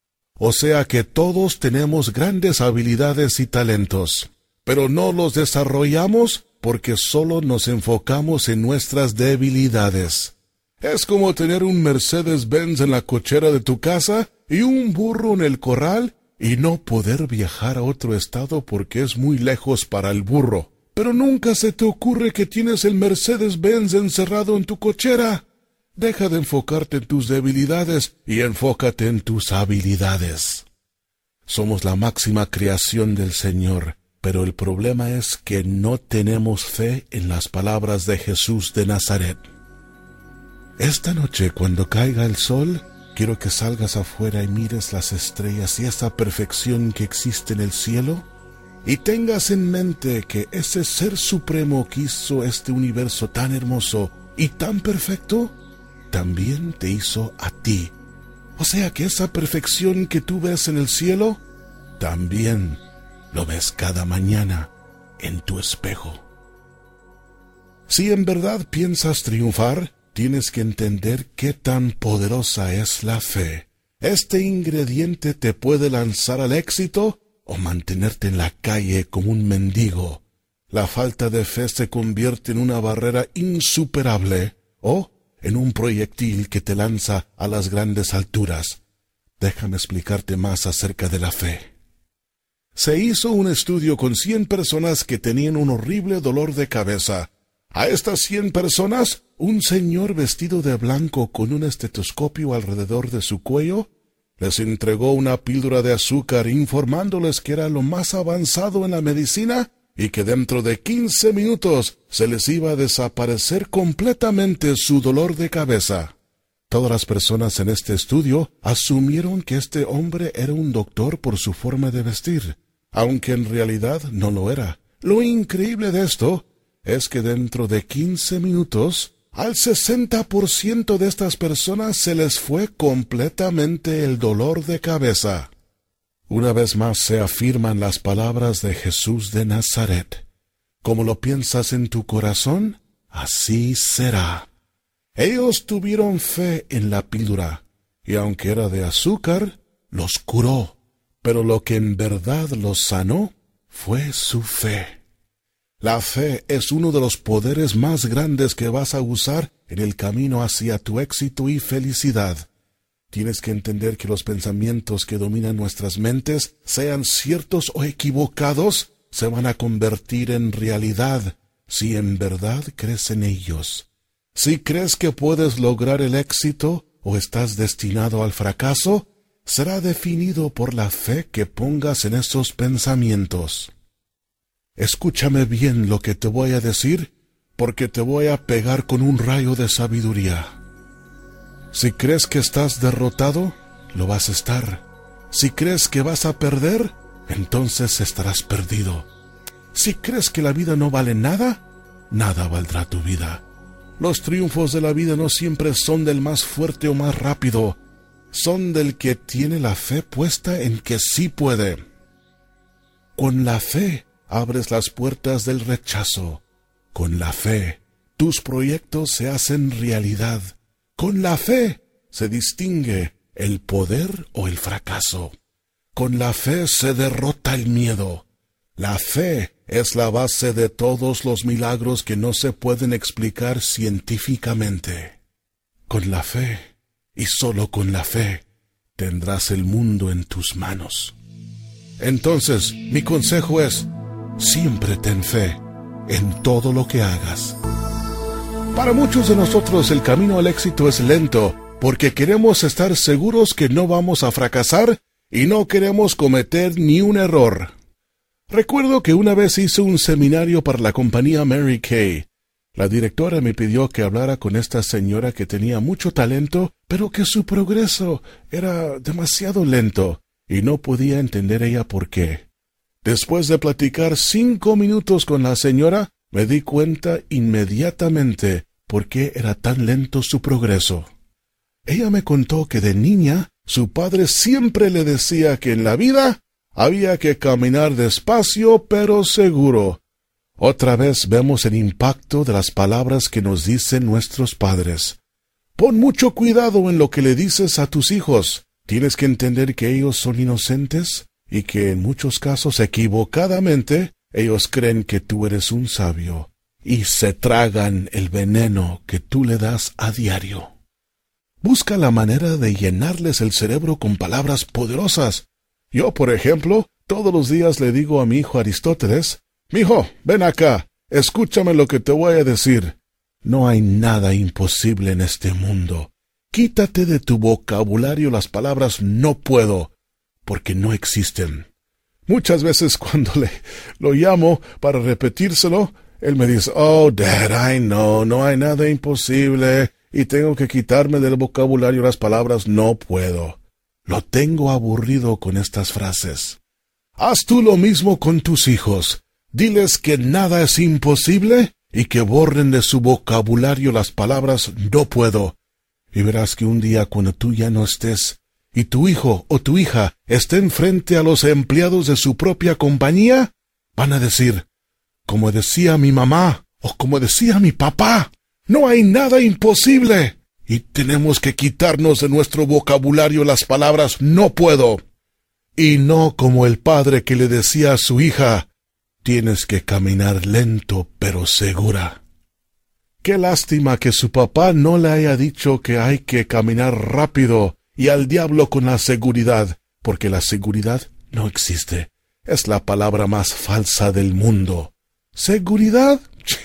O sea que todos tenemos grandes habilidades y talentos, pero no los desarrollamos porque solo nos enfocamos en nuestras debilidades. Es como tener un Mercedes-Benz en la cochera de tu casa y un burro en el corral y no poder viajar a otro estado porque es muy lejos para el burro. Pero nunca se te ocurre que tienes el Mercedes-Benz encerrado en tu cochera. Deja de enfocarte en tus debilidades y enfócate en tus habilidades. Somos la máxima creación del Señor, pero el problema es que no tenemos fe en las palabras de Jesús de Nazaret. Esta noche, cuando caiga el sol, quiero que salgas afuera y mires las estrellas y esa perfección que existe en el cielo, y tengas en mente que ese Ser Supremo que hizo este universo tan hermoso y tan perfecto, también te hizo a ti. O sea que esa perfección que tú ves en el cielo, también lo ves cada mañana en tu espejo. Si en verdad piensas triunfar, tienes que entender qué tan poderosa es la fe. Este ingrediente te puede lanzar al éxito o mantenerte en la calle como un mendigo. La falta de fe se convierte en una barrera insuperable o en un proyectil que te lanza a las grandes alturas. Déjame explicarte más acerca de la fe. Se hizo un estudio con 100 personas que tenían un horrible dolor de cabeza. A estas 100 personas, un señor vestido de blanco con un estetoscopio alrededor de su cuello les entregó una píldora de azúcar informándoles que era lo más avanzado en la medicina y que dentro de 15 minutos se les iba a desaparecer completamente su dolor de cabeza. Todas las personas en este estudio asumieron que este hombre era un doctor por su forma de vestir, aunque en realidad no lo era. Lo increíble de esto es que dentro de 15 minutos, al 60% de estas personas se les fue completamente el dolor de cabeza. Una vez más se afirman las palabras de Jesús de Nazaret. Como lo piensas en tu corazón, así será. Ellos tuvieron fe en la píldora, y aunque era de azúcar, los curó, pero lo que en verdad los sanó fue su fe. La fe es uno de los poderes más grandes que vas a usar en el camino hacia tu éxito y felicidad. Tienes que entender que los pensamientos que dominan nuestras mentes, sean ciertos o equivocados, se van a convertir en realidad si en verdad crees en ellos. Si crees que puedes lograr el éxito o estás destinado al fracaso, será definido por la fe que pongas en esos pensamientos. Escúchame bien lo que te voy a decir, porque te voy a pegar con un rayo de sabiduría. Si crees que estás derrotado, lo vas a estar. Si crees que vas a perder, entonces estarás perdido. Si crees que la vida no vale nada, nada valdrá tu vida. Los triunfos de la vida no siempre son del más fuerte o más rápido, son del que tiene la fe puesta en que sí puede. Con la fe abres las puertas del rechazo. Con la fe, tus proyectos se hacen realidad. Con la fe se distingue el poder o el fracaso. Con la fe se derrota el miedo. La fe es la base de todos los milagros que no se pueden explicar científicamente. Con la fe, y solo con la fe, tendrás el mundo en tus manos. Entonces, mi consejo es: siempre ten fe en todo lo que hagas. Para muchos de nosotros el camino al éxito es lento, porque queremos estar seguros que no vamos a fracasar y no queremos cometer ni un error. Recuerdo que una vez hice un seminario para la compañía Mary Kay. La directora me pidió que hablara con esta señora que tenía mucho talento, pero que su progreso era demasiado lento, y no podía entender ella por qué. Después de platicar 5 minutos con la señora, me di cuenta inmediatamente por qué era tan lento su progreso. Ella me contó que de niña, su padre siempre le decía que en la vida había que caminar despacio pero seguro. Otra vez vemos el impacto de las palabras que nos dicen nuestros padres. Pon mucho cuidado en lo que le dices a tus hijos. Tienes que entender que ellos son inocentes y que en muchos casos equivocadamente ellos creen que tú eres un sabio y se tragan el veneno que tú le das a diario. Busca la manera de llenarles el cerebro con palabras poderosas. Yo, por ejemplo, todos los días le digo a mi hijo Aristóteles: «Mijo, ven acá, escúchame lo que te voy a decir. No hay nada imposible en este mundo. Quítate de tu vocabulario las palabras no puedo, porque no existen». Muchas veces cuando lo llamo para repetírselo, él me dice: «Oh, Dad, I know, no hay nada imposible, y tengo que quitarme del vocabulario las palabras no puedo». Lo tengo aburrido con estas frases. Haz tú lo mismo con tus hijos. Diles que nada es imposible y que borren de su vocabulario las palabras no puedo. Y verás que un día cuando tú ya no estés y tu hijo o tu hija estén frente a los empleados de su propia compañía, van a decir: «Como decía mi mamá o como decía mi papá, no hay nada imposible». Y tenemos que quitarnos de nuestro vocabulario las palabras no puedo. Y no como el padre que le decía a su hija: «Tienes que caminar lento pero segura». Qué lástima que su papá no le haya dicho que hay que caminar rápido y al diablo con la seguridad, porque la seguridad no existe. Es la palabra más falsa del mundo. ¿Seguridad?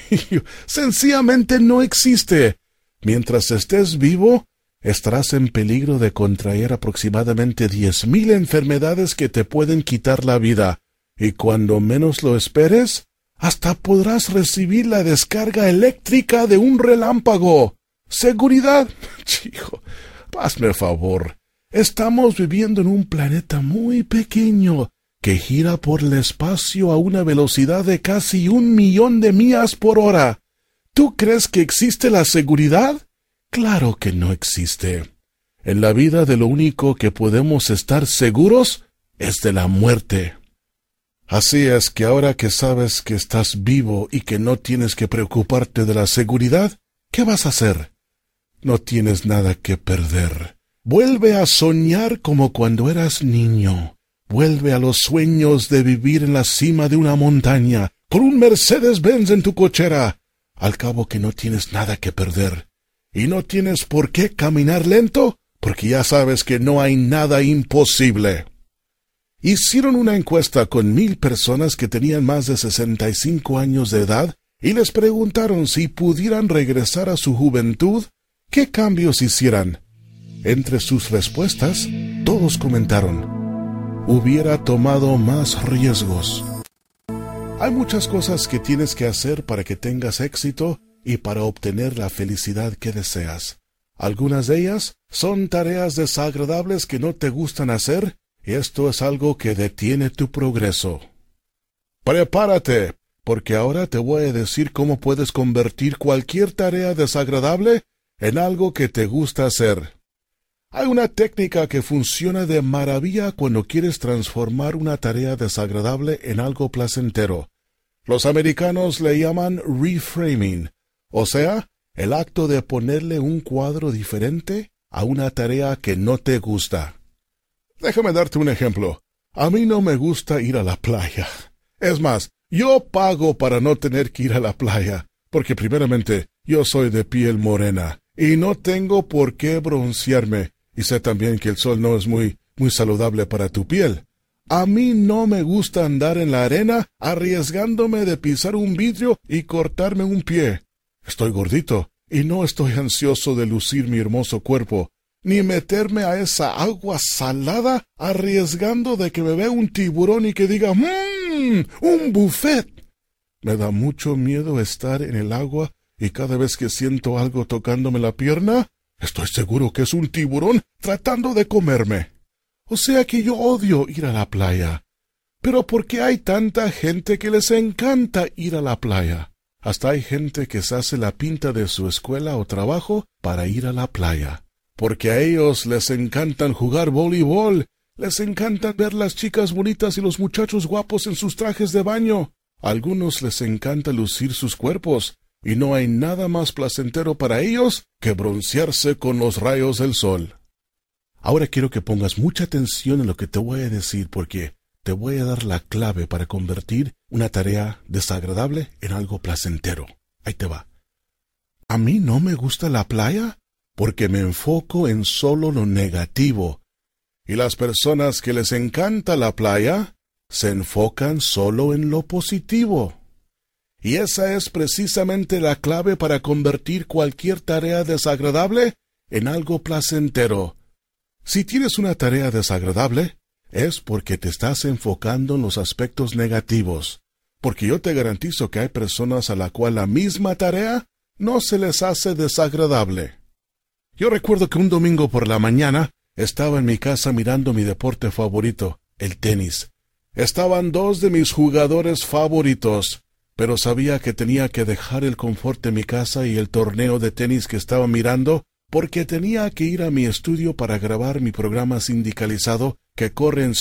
Sencillamente no existe. Mientras estés vivo, estarás en peligro de contraer aproximadamente 10,000 enfermedades que te pueden quitar la vida, y cuando menos lo esperes, Hasta podrás recibir la descarga eléctrica de un relámpago. ¿Seguridad? Chico, hazme favor. Estamos viviendo en un planeta muy pequeño que gira por el espacio a una velocidad de casi 1.000.000 de millas por hora. ¿Tú crees que existe la seguridad? Claro que no existe. En la vida de lo único que podemos estar seguros es de la muerte. Así es que ahora que sabes que estás vivo y que no tienes que preocuparte de la seguridad, ¿qué vas a hacer? No tienes nada que perder. Vuelve a soñar como cuando eras niño. Vuelve a los sueños de vivir en la cima de una montaña, con un Mercedes-Benz en tu cochera. Al cabo que no tienes nada que perder. Y no tienes por qué caminar lento, porque ya sabes que no hay nada imposible. Hicieron una encuesta con 1,000 personas que tenían más de 65 años de edad y les preguntaron si pudieran regresar a su juventud, ¿qué cambios hicieran? Entre sus respuestas, todos comentaron: hubiera tomado más riesgos. Hay muchas cosas que tienes que hacer para que tengas éxito y para obtener la felicidad que deseas. Algunas de ellas son tareas desagradables que no te gustan hacer, y esto es algo que detiene tu progreso. Prepárate, porque ahora te voy a decir cómo puedes convertir cualquier tarea desagradable en algo que te gusta hacer. Hay una técnica que funciona de maravilla cuando quieres transformar una tarea desagradable en algo placentero. Los americanos le llaman reframing, o sea, el acto de ponerle un cuadro diferente a una tarea que no te gusta. Déjame darte un ejemplo. A mí no me gusta ir a la playa. Es más, yo pago para no tener que ir a la playa, porque primeramente yo soy de piel morena y no tengo por qué broncearme. Y sé también que el sol no es muy saludable para tu piel. A mí no me gusta andar en la arena arriesgándome de pisar un vidrio y cortarme un pie. Estoy gordito y no estoy ansioso de lucir mi hermoso cuerpo, ni meterme a esa agua salada arriesgando de que me vea un tiburón y que diga ¡un buffet! Me da mucho miedo estar en el agua y cada vez que siento algo tocándome la pierna, estoy seguro que es un tiburón tratando de comerme. O sea que yo odio ir a la playa. Pero ¿por qué hay tanta gente que les encanta ir a la playa? Hasta hay gente que se hace la pinta de su escuela o trabajo para ir a la playa. Porque a ellos les encantan jugar voleibol, les encantan ver las chicas bonitas y los muchachos guapos en sus trajes de baño. A algunos les encanta lucir sus cuerpos, y no hay nada más placentero para ellos que broncearse con los rayos del sol. Ahora quiero que pongas mucha atención en lo que te voy a decir, porque te voy a dar la clave para convertir una tarea desagradable en algo placentero. Ahí te va. A mí no me gusta la playa porque me enfoco en solo lo negativo. Y las personas que les encanta la playa se enfocan solo en lo positivo. Y esa es precisamente la clave para convertir cualquier tarea desagradable en algo placentero. Si tienes una tarea desagradable, es porque te estás enfocando en los aspectos negativos. Porque yo te garantizo que hay personas a la cual la misma tarea no se les hace desagradable. Yo recuerdo que un domingo por la mañana estaba en mi casa mirando mi deporte favorito, el tenis. Estaban dos de mis jugadores favoritos, pero sabía que tenía que dejar el confort de mi casa y el torneo de tenis que estaba mirando porque tenía que ir a mi estudio para grabar mi programa sindicalizado que corre en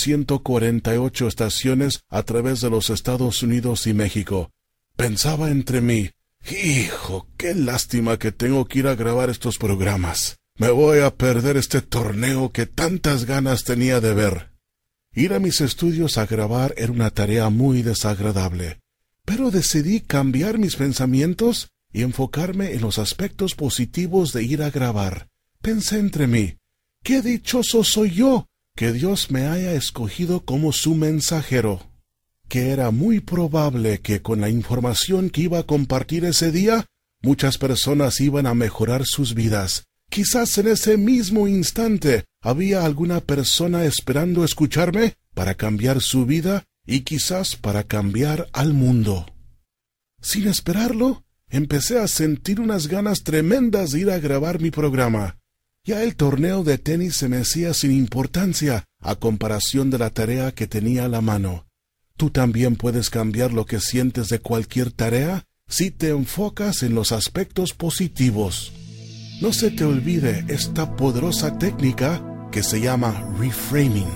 148 estaciones a través de los Estados Unidos y México. Pensaba entre mí, hijo, qué lástima que tengo que ir a grabar estos programas. Me voy a perder este torneo que tantas ganas tenía de ver. Ir a mis estudios a grabar era una tarea muy desagradable, pero decidí cambiar mis pensamientos y enfocarme en los aspectos positivos de ir a grabar. Pensé entre mí, qué dichoso soy yo que Dios me haya escogido como su mensajero, que era muy probable que con la información que iba a compartir ese día, muchas personas iban a mejorar sus vidas. Quizás en ese mismo instante había alguna persona esperando escucharme para cambiar su vida y quizás para cambiar al mundo. Sin esperarlo, empecé a sentir unas ganas tremendas de ir a grabar mi programa. Ya el torneo de tenis se me hacía sin importancia a comparación de la tarea que tenía a la mano. Tú también puedes cambiar lo que sientes de cualquier tarea si te enfocas en los aspectos positivos. No se te olvide esta poderosa técnica que se llama reframing.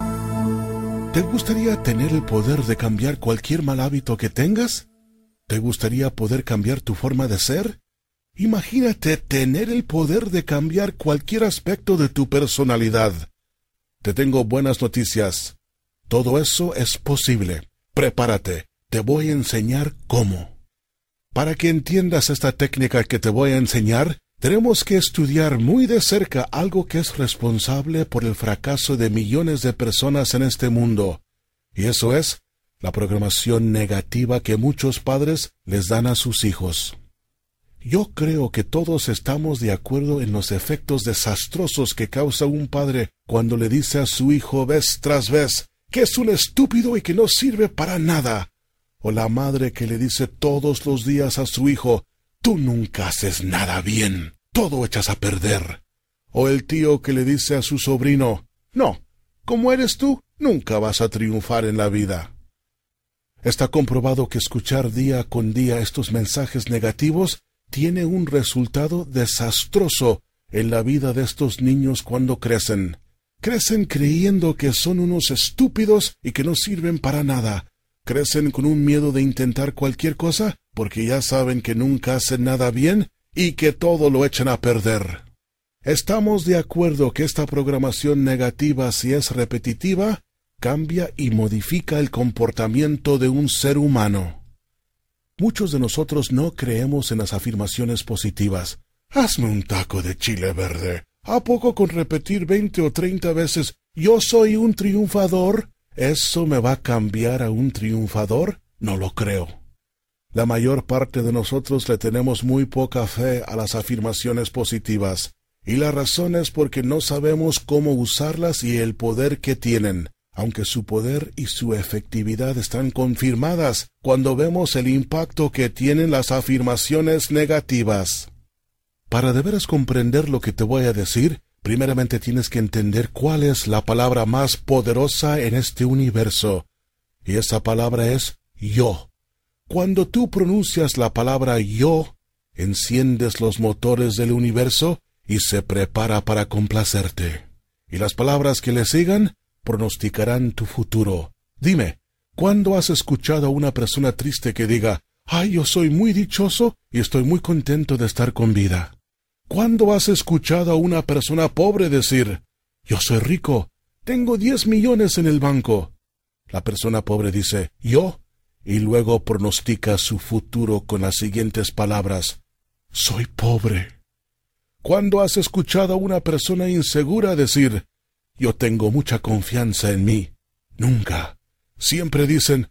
¿Te gustaría tener el poder de cambiar cualquier mal hábito que tengas? ¿Te gustaría poder cambiar tu forma de ser? Imagínate tener el poder de cambiar cualquier aspecto de tu personalidad. Te tengo buenas noticias. Todo eso es posible. Prepárate, te voy a enseñar cómo. Para que entiendas esta técnica que te voy a enseñar, tenemos que estudiar muy de cerca algo que es responsable por el fracaso de millones de personas en este mundo. Y eso es la programación negativa que muchos padres les dan a sus hijos. Yo creo que todos estamos de acuerdo en los efectos desastrosos que causa un padre cuando le dice a su hijo vez tras vez que es un estúpido y que no sirve para nada. O la madre que le dice todos los días a su hijo, tú nunca haces nada bien, todo echas a perder. O el tío que le dice a su sobrino, no, como eres tú, nunca vas a triunfar en la vida. Está comprobado que escuchar día con día estos mensajes negativos tiene un resultado desastroso en la vida de estos niños cuando crecen. Crecen creyendo que son unos estúpidos y que no sirven para nada. Crecen con un miedo de intentar cualquier cosa porque ya saben que nunca hacen nada bien y que todo lo echan a perder. Estamos de acuerdo que esta programación negativa, si es repetitiva, cambia y modifica el comportamiento de un ser humano. Muchos de nosotros no creemos en las afirmaciones positivas. Hazme un taco de chile verde. ¿A poco con repetir 20 o 30 veces, yo soy un triunfador, eso me va a cambiar a un triunfador? No lo creo. La mayor parte de nosotros le tenemos muy poca fe a las afirmaciones positivas, y la razón es porque no sabemos cómo usarlas y el poder que tienen, aunque su poder y su efectividad están confirmadas cuando vemos el impacto que tienen las afirmaciones negativas. Para de veras comprender lo que te voy a decir, primeramente tienes que entender cuál es la palabra más poderosa en este universo, y esa palabra es yo. Cuando tú pronuncias la palabra yo, enciendes los motores del universo y se prepara para complacerte. Y las palabras que le sigan pronosticarán tu futuro. Dime, ¿cuándo has escuchado a una persona triste que diga, ay, yo soy muy dichoso y estoy muy contento de estar con vida? ¿Cuándo has escuchado a una persona pobre decir, yo soy rico, tengo 10 millones en el banco? La persona pobre dice, yo, y luego pronostica su futuro con las siguientes palabras, soy pobre. ¿Cuándo has escuchado a una persona insegura decir, yo tengo mucha confianza en mí? Nunca. Siempre dicen,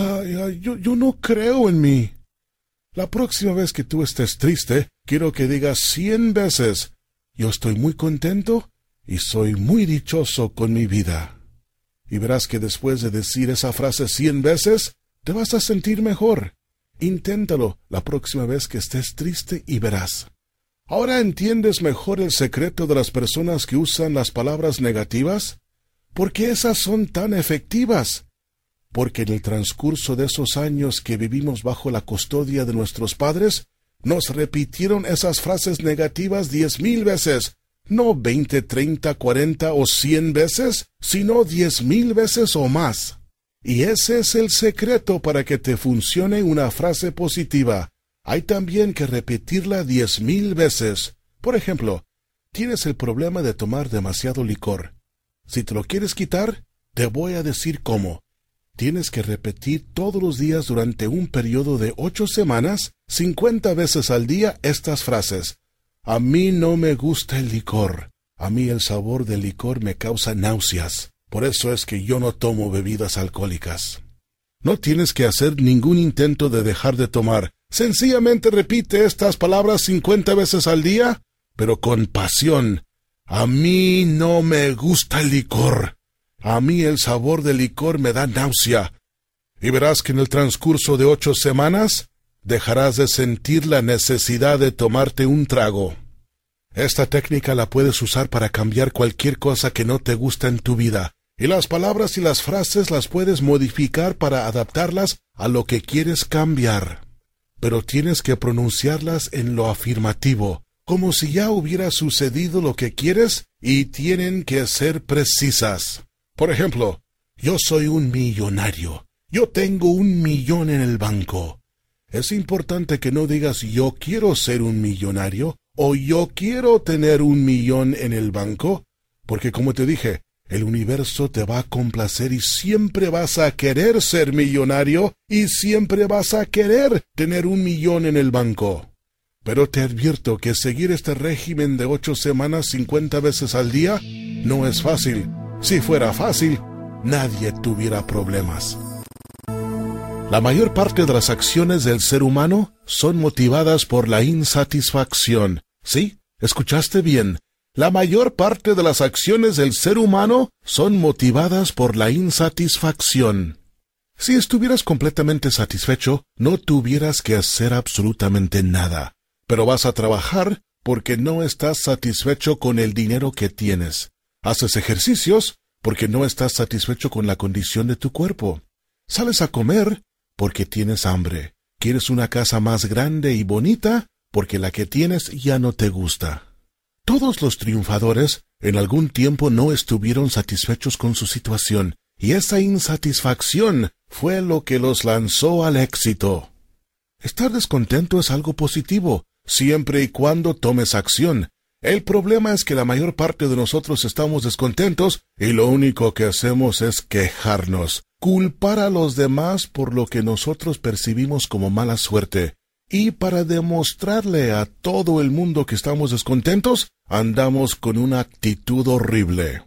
yo no creo en mí. La próxima vez que tú estés triste, quiero que digas 100 veces, yo estoy muy contento y soy muy dichoso con mi vida. Y verás que después de decir esa frase 100 veces, te vas a sentir mejor. Inténtalo la próxima vez que estés triste y verás. ¿Ahora entiendes mejor el secreto de las personas que usan las palabras negativas? ¿Por qué esas son tan efectivas? Porque en el transcurso de esos años que vivimos bajo la custodia de nuestros padres, nos repitieron esas frases negativas 10,000 veces, no 20, 30, 40 o 100 veces, sino 10,000 veces o más. Y ese es el secreto para que te funcione una frase positiva. Hay también que repetirla 10,000 veces. Por ejemplo, tienes el problema de tomar demasiado licor. Si te lo quieres quitar, te voy a decir cómo. Tienes que repetir todos los días durante un periodo de 8 semanas, 50 veces al día, estas frases. A mí no me gusta el licor. A mí el sabor del licor me causa náuseas. Por eso es que yo no tomo bebidas alcohólicas. No tienes que hacer ningún intento de dejar de tomar. Sencillamente repite estas palabras 50 veces al día, pero con pasión. A mí no me gusta el licor. A mí el sabor del licor me da náusea. Y verás que en el transcurso de 8 semanas dejarás de sentir la necesidad de tomarte un trago. Esta técnica la puedes usar para cambiar cualquier cosa que no te gusta en tu vida, y las palabras y las frases las puedes modificar para adaptarlas a lo que quieres cambiar. Pero tienes que pronunciarlas en lo afirmativo, como si ya hubiera sucedido lo que quieres, y tienen que ser precisas. Por ejemplo, yo soy un millonario. Yo tengo 1 millón en el banco. Es importante que no digas yo quiero ser un millonario o yo quiero tener 1 millón en el banco, porque como te dije, el universo te va a complacer y siempre vas a querer ser millonario y siempre vas a querer tener 1 millón en el banco. Pero te advierto que seguir este régimen de 8 semanas 50 veces al día no es fácil. Si fuera fácil, nadie tuviera problemas. La mayor parte de las acciones del ser humano son motivadas por la insatisfacción. ¿Sí? ¿Escuchaste bien? La mayor parte de las acciones del ser humano son motivadas por la insatisfacción. Si estuvieras completamente satisfecho, no tuvieras que hacer absolutamente nada. Pero vas a trabajar porque no estás satisfecho con el dinero que tienes. Haces ejercicios porque no estás satisfecho con la condición de tu cuerpo. Sales a comer porque tienes hambre. Quieres una casa más grande y bonita porque la que tienes ya no te gusta. Todos los triunfadores en algún tiempo no estuvieron satisfechos con su situación, y esa insatisfacción fue lo que los lanzó al éxito. Estar descontento es algo positivo, siempre y cuando tomes acción. El problema es que la mayor parte de nosotros estamos descontentos y lo único que hacemos es quejarnos, culpar a los demás por lo que nosotros percibimos como mala suerte. Y para demostrarle a todo el mundo que estamos descontentos, andamos con una actitud horrible.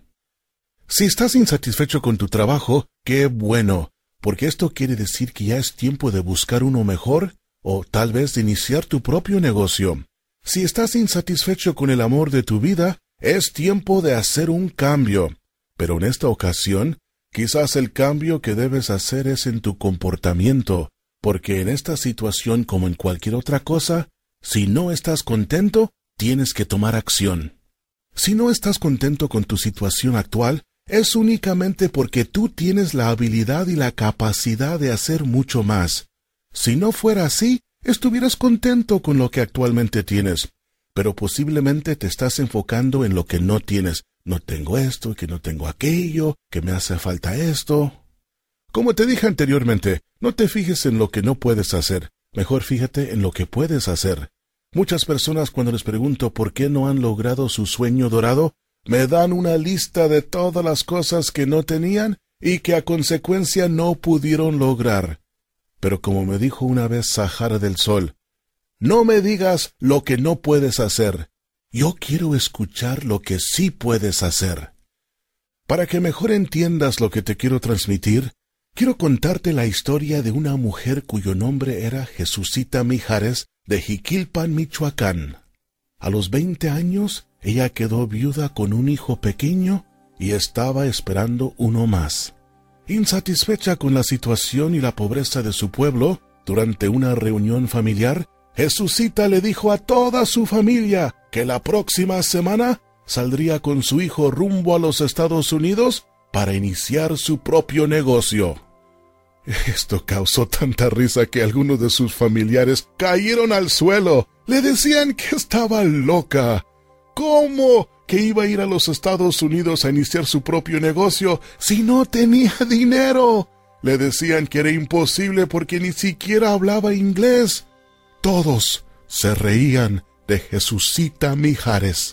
Si estás insatisfecho con tu trabajo, qué bueno, porque esto quiere decir que ya es tiempo de buscar uno mejor o tal vez de iniciar tu propio negocio. Si estás insatisfecho con el amor de tu vida, es tiempo de hacer un cambio. Pero en esta ocasión, quizás el cambio que debes hacer es en tu comportamiento, porque en esta situación como en cualquier otra cosa, si no estás contento, tienes que tomar acción. Si no estás contento con tu situación actual, es únicamente porque tú tienes la habilidad y la capacidad de hacer mucho más. Si no fuera así, estuvieras contento con lo que actualmente tienes, pero posiblemente te estás enfocando en lo que no tienes. No tengo esto, que no tengo aquello, que me hace falta esto. Como te dije anteriormente, no te fijes en lo que no puedes hacer, mejor fíjate en lo que puedes hacer. Muchas personas cuando les pregunto por qué no han logrado su sueño dorado, me dan una lista de todas las cosas que no tenían y que a consecuencia no pudieron lograr. Pero como me dijo una vez Sahara del Sol, no me digas lo que no puedes hacer, yo quiero escuchar lo que sí puedes hacer. Para que mejor entiendas lo que te quiero transmitir, quiero contarte la historia de una mujer cuyo nombre era Jesusita Mijares de Jiquilpan, Michoacán. A los 20 años, ella quedó viuda con un hijo pequeño y estaba esperando uno más. Insatisfecha con la situación y la pobreza de su pueblo, durante una reunión familiar, Jesusita le dijo a toda su familia que la próxima semana saldría con su hijo rumbo a los Estados Unidos para iniciar su propio negocio. Esto causó tanta risa que algunos de sus familiares cayeron al suelo. Le decían que estaba loca. ¿Cómo que iba a ir a los Estados Unidos a iniciar su propio negocio si no tenía dinero? Le decían que era imposible porque ni siquiera hablaba inglés. Todos se reían de Jesusita Mijares.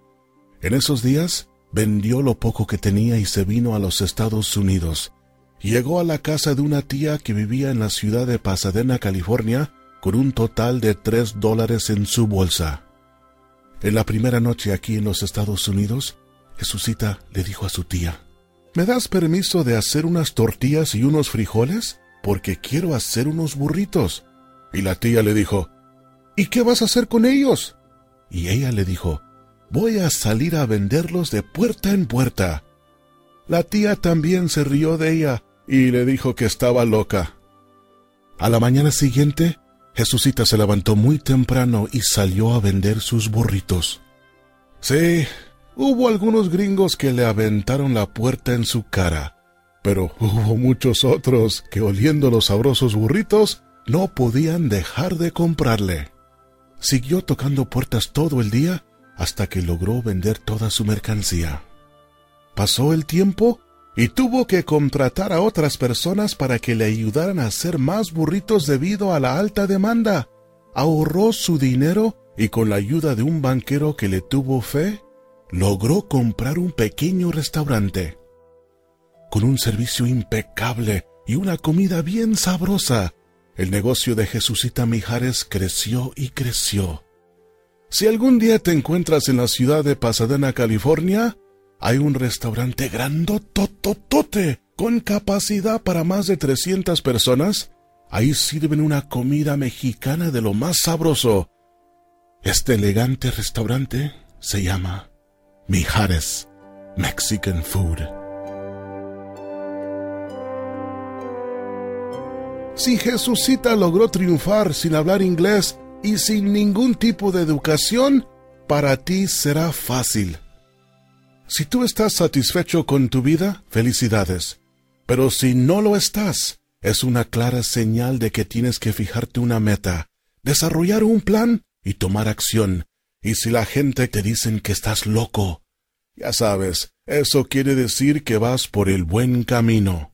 En esos días, vendió lo poco que tenía y se vino a los Estados Unidos. Llegó a la casa de una tía que vivía en la ciudad de Pasadena, California, con un total de $3 en su bolsa. En la primera noche aquí en los Estados Unidos, Jesusita le dijo a su tía, ¿me das permiso de hacer unas tortillas y unos frijoles? Porque quiero hacer unos burritos. Y la tía le dijo, ¿y qué vas a hacer con ellos? Y ella le dijo, voy a salir a venderlos de puerta en puerta. La tía también se rió de ella y le dijo que estaba loca. A la mañana siguiente, Jesucita se levantó muy temprano y salió a vender sus burritos. Sí, hubo algunos gringos que le aventaron la puerta en su cara, pero hubo muchos otros que, oliendo los sabrosos burritos, no podían dejar de comprarle. Siguió tocando puertas todo el día hasta que logró vender toda su mercancía. Pasó el tiempo y tuvo que contratar a otras personas para que le ayudaran a hacer más burritos debido a la alta demanda. Ahorró su dinero y con la ayuda de un banquero que le tuvo fe, logró comprar un pequeño restaurante. Con un servicio impecable y una comida bien sabrosa, el negocio de Jesucita Mijares creció y creció. Si algún día te encuentras en la ciudad de Pasadena, California, hay un restaurante grandotototote con capacidad para más de 300 personas. Ahí sirven una comida mexicana de lo más sabroso. Este elegante restaurante se llama Mijares Mexican Food. Si Jesucita logró triunfar sin hablar inglés y sin ningún tipo de educación, para ti será fácil. Si tú estás satisfecho con tu vida, felicidades. Pero si no lo estás, es una clara señal de que tienes que fijarte una meta, desarrollar un plan y tomar acción. Y si la gente te dicen que estás loco, ya sabes, eso quiere decir que vas por el buen camino.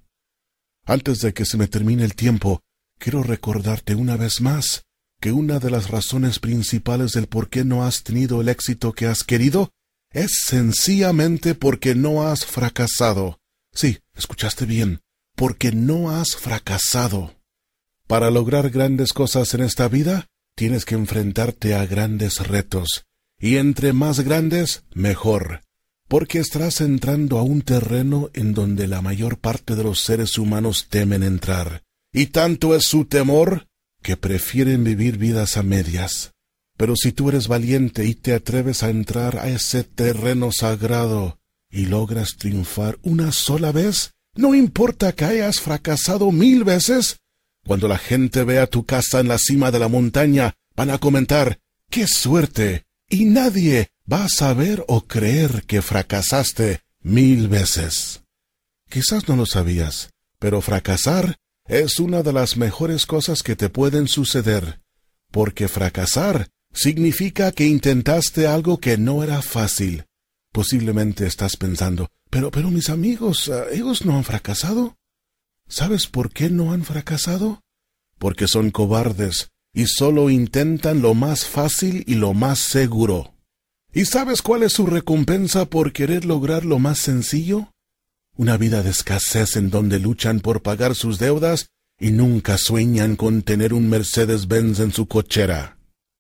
Antes de que se me termine el tiempo, quiero recordarte una vez más que una de las razones principales del por qué no has tenido el éxito que has querido es sencillamente porque no has fracasado. Sí, escuchaste bien, porque no has fracasado. Para lograr grandes cosas en esta vida, tienes que enfrentarte a grandes retos, y entre más grandes, mejor, porque estarás entrando a un terreno en donde la mayor parte de los seres humanos temen entrar, y tanto es su temor que prefieren vivir vidas a medias. Pero si tú eres valiente y te atreves a entrar a ese terreno sagrado y logras triunfar una sola vez, no importa que hayas fracasado 1000 veces, cuando la gente vea tu casa en la cima de la montaña, van a comentar, ¡qué suerte! Y nadie va a saber o creer que fracasaste 1000 veces. Quizás no lo sabías, pero fracasar es una de las mejores cosas que te pueden suceder, porque fracasar significa que intentaste algo que no era fácil. Posiblemente estás pensando, pero mis amigos, ¿ellos no han fracasado? ¿Sabes por qué no han fracasado? Porque son cobardes y solo intentan lo más fácil y lo más seguro. ¿Y sabes cuál es su recompensa por querer lograr lo más sencillo? Una vida de escasez en donde luchan por pagar sus deudas y nunca sueñan con tener un Mercedes-Benz en su cochera.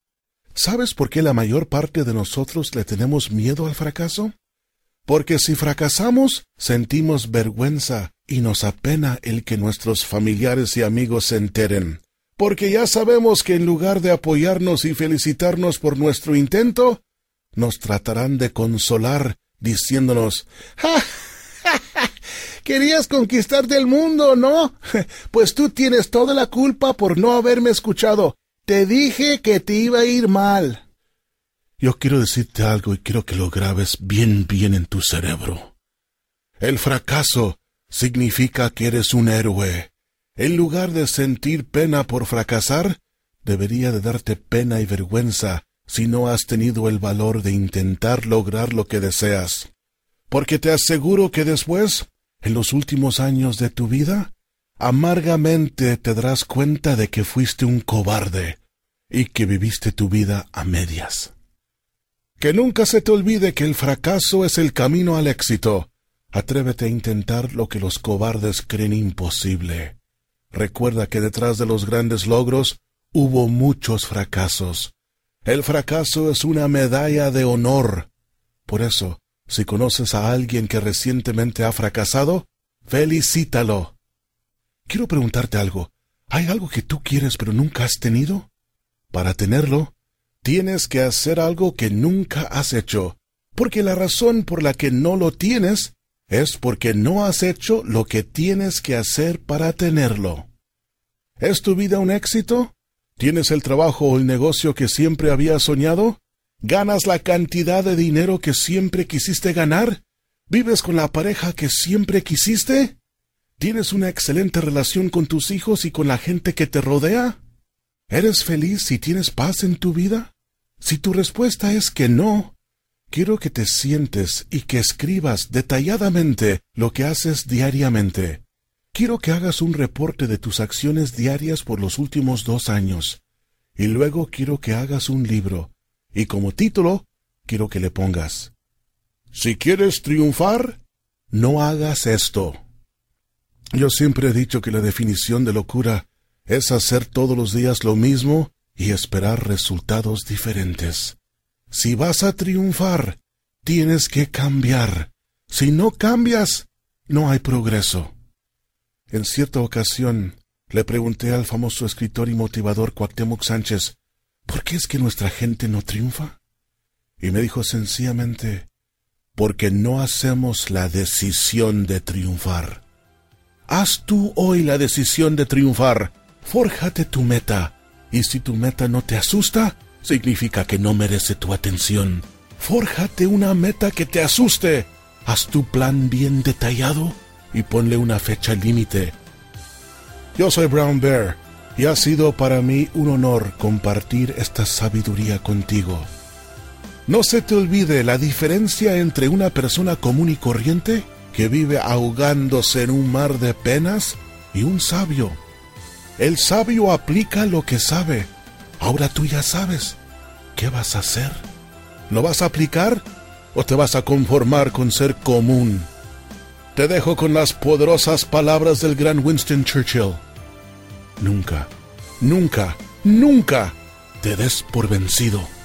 ¿Sabes por qué la mayor parte de nosotros le tenemos miedo al fracaso? Porque si fracasamos, sentimos vergüenza y nos apena el que nuestros familiares y amigos se enteren. Porque ya sabemos que en lugar de apoyarnos y felicitarnos por nuestro intento, nos tratarán de consolar diciéndonos, ¡ja! Querías conquistarte el mundo, ¿no? Pues tú tienes toda la culpa por no haberme escuchado. Te dije que te iba a ir mal. Yo quiero decirte algo y quiero que lo grabes bien en tu cerebro. El fracaso significa que eres un héroe. En lugar de sentir pena por fracasar, debería de darte pena y vergüenza si no has tenido el valor de intentar lograr lo que deseas. Porque te aseguro que después, en los últimos años de tu vida, amargamente te darás cuenta de que fuiste un cobarde y que viviste tu vida a medias. Que nunca se te olvide que el fracaso es el camino al éxito. Atrévete a intentar lo que los cobardes creen imposible. Recuerda que detrás de los grandes logros hubo muchos fracasos. El fracaso es una medalla de honor. Por eso, si conoces a alguien que recientemente ha fracasado, felicítalo. Quiero preguntarte algo. ¿Hay algo que tú quieres pero nunca has tenido? Para tenerlo, tienes que hacer algo que nunca has hecho, porque la razón por la que no lo tienes es porque no has hecho lo que tienes que hacer para tenerlo. ¿Es tu vida un éxito? ¿Tienes el trabajo o el negocio que siempre habías soñado? ¿Ganas la cantidad de dinero que siempre quisiste ganar? ¿Vives con la pareja que siempre quisiste? ¿Tienes una excelente relación con tus hijos y con la gente que te rodea? ¿Eres feliz y tienes paz en tu vida? Si tu respuesta es que no, quiero que te sientes y que escribas detalladamente lo que haces diariamente. Quiero que hagas un reporte de tus acciones diarias por los últimos 2 años. Y luego quiero que hagas un libro. Y como título, quiero que le pongas: si quieres triunfar, no hagas esto. Yo siempre he dicho que la definición de locura es hacer todos los días lo mismo y esperar resultados diferentes. Si vas a triunfar, tienes que cambiar. Si no cambias, no hay progreso. En cierta ocasión, le pregunté al famoso escritor y motivador Cuauhtémoc Sánchez, ¿por qué es que nuestra gente no triunfa? Y me dijo sencillamente, porque no hacemos la decisión de triunfar. Haz tú hoy la decisión de triunfar. Fórjate tu meta. Y si tu meta no te asusta, significa que no merece tu atención. Fórjate una meta que te asuste. Haz tu plan bien detallado y ponle una fecha límite. Yo soy Brown Bear y ha sido para mí un honor compartir esta sabiduría contigo. No se te olvide la diferencia entre una persona común y corriente que vive ahogándose en un mar de penas y un sabio. El sabio aplica lo que sabe. Ahora tú ya sabes. ¿Qué vas a hacer? ¿Lo vas a aplicar o te vas a conformar con ser común? Te dejo con las poderosas palabras del gran Winston Churchill. Nunca, nunca, nunca te des por vencido.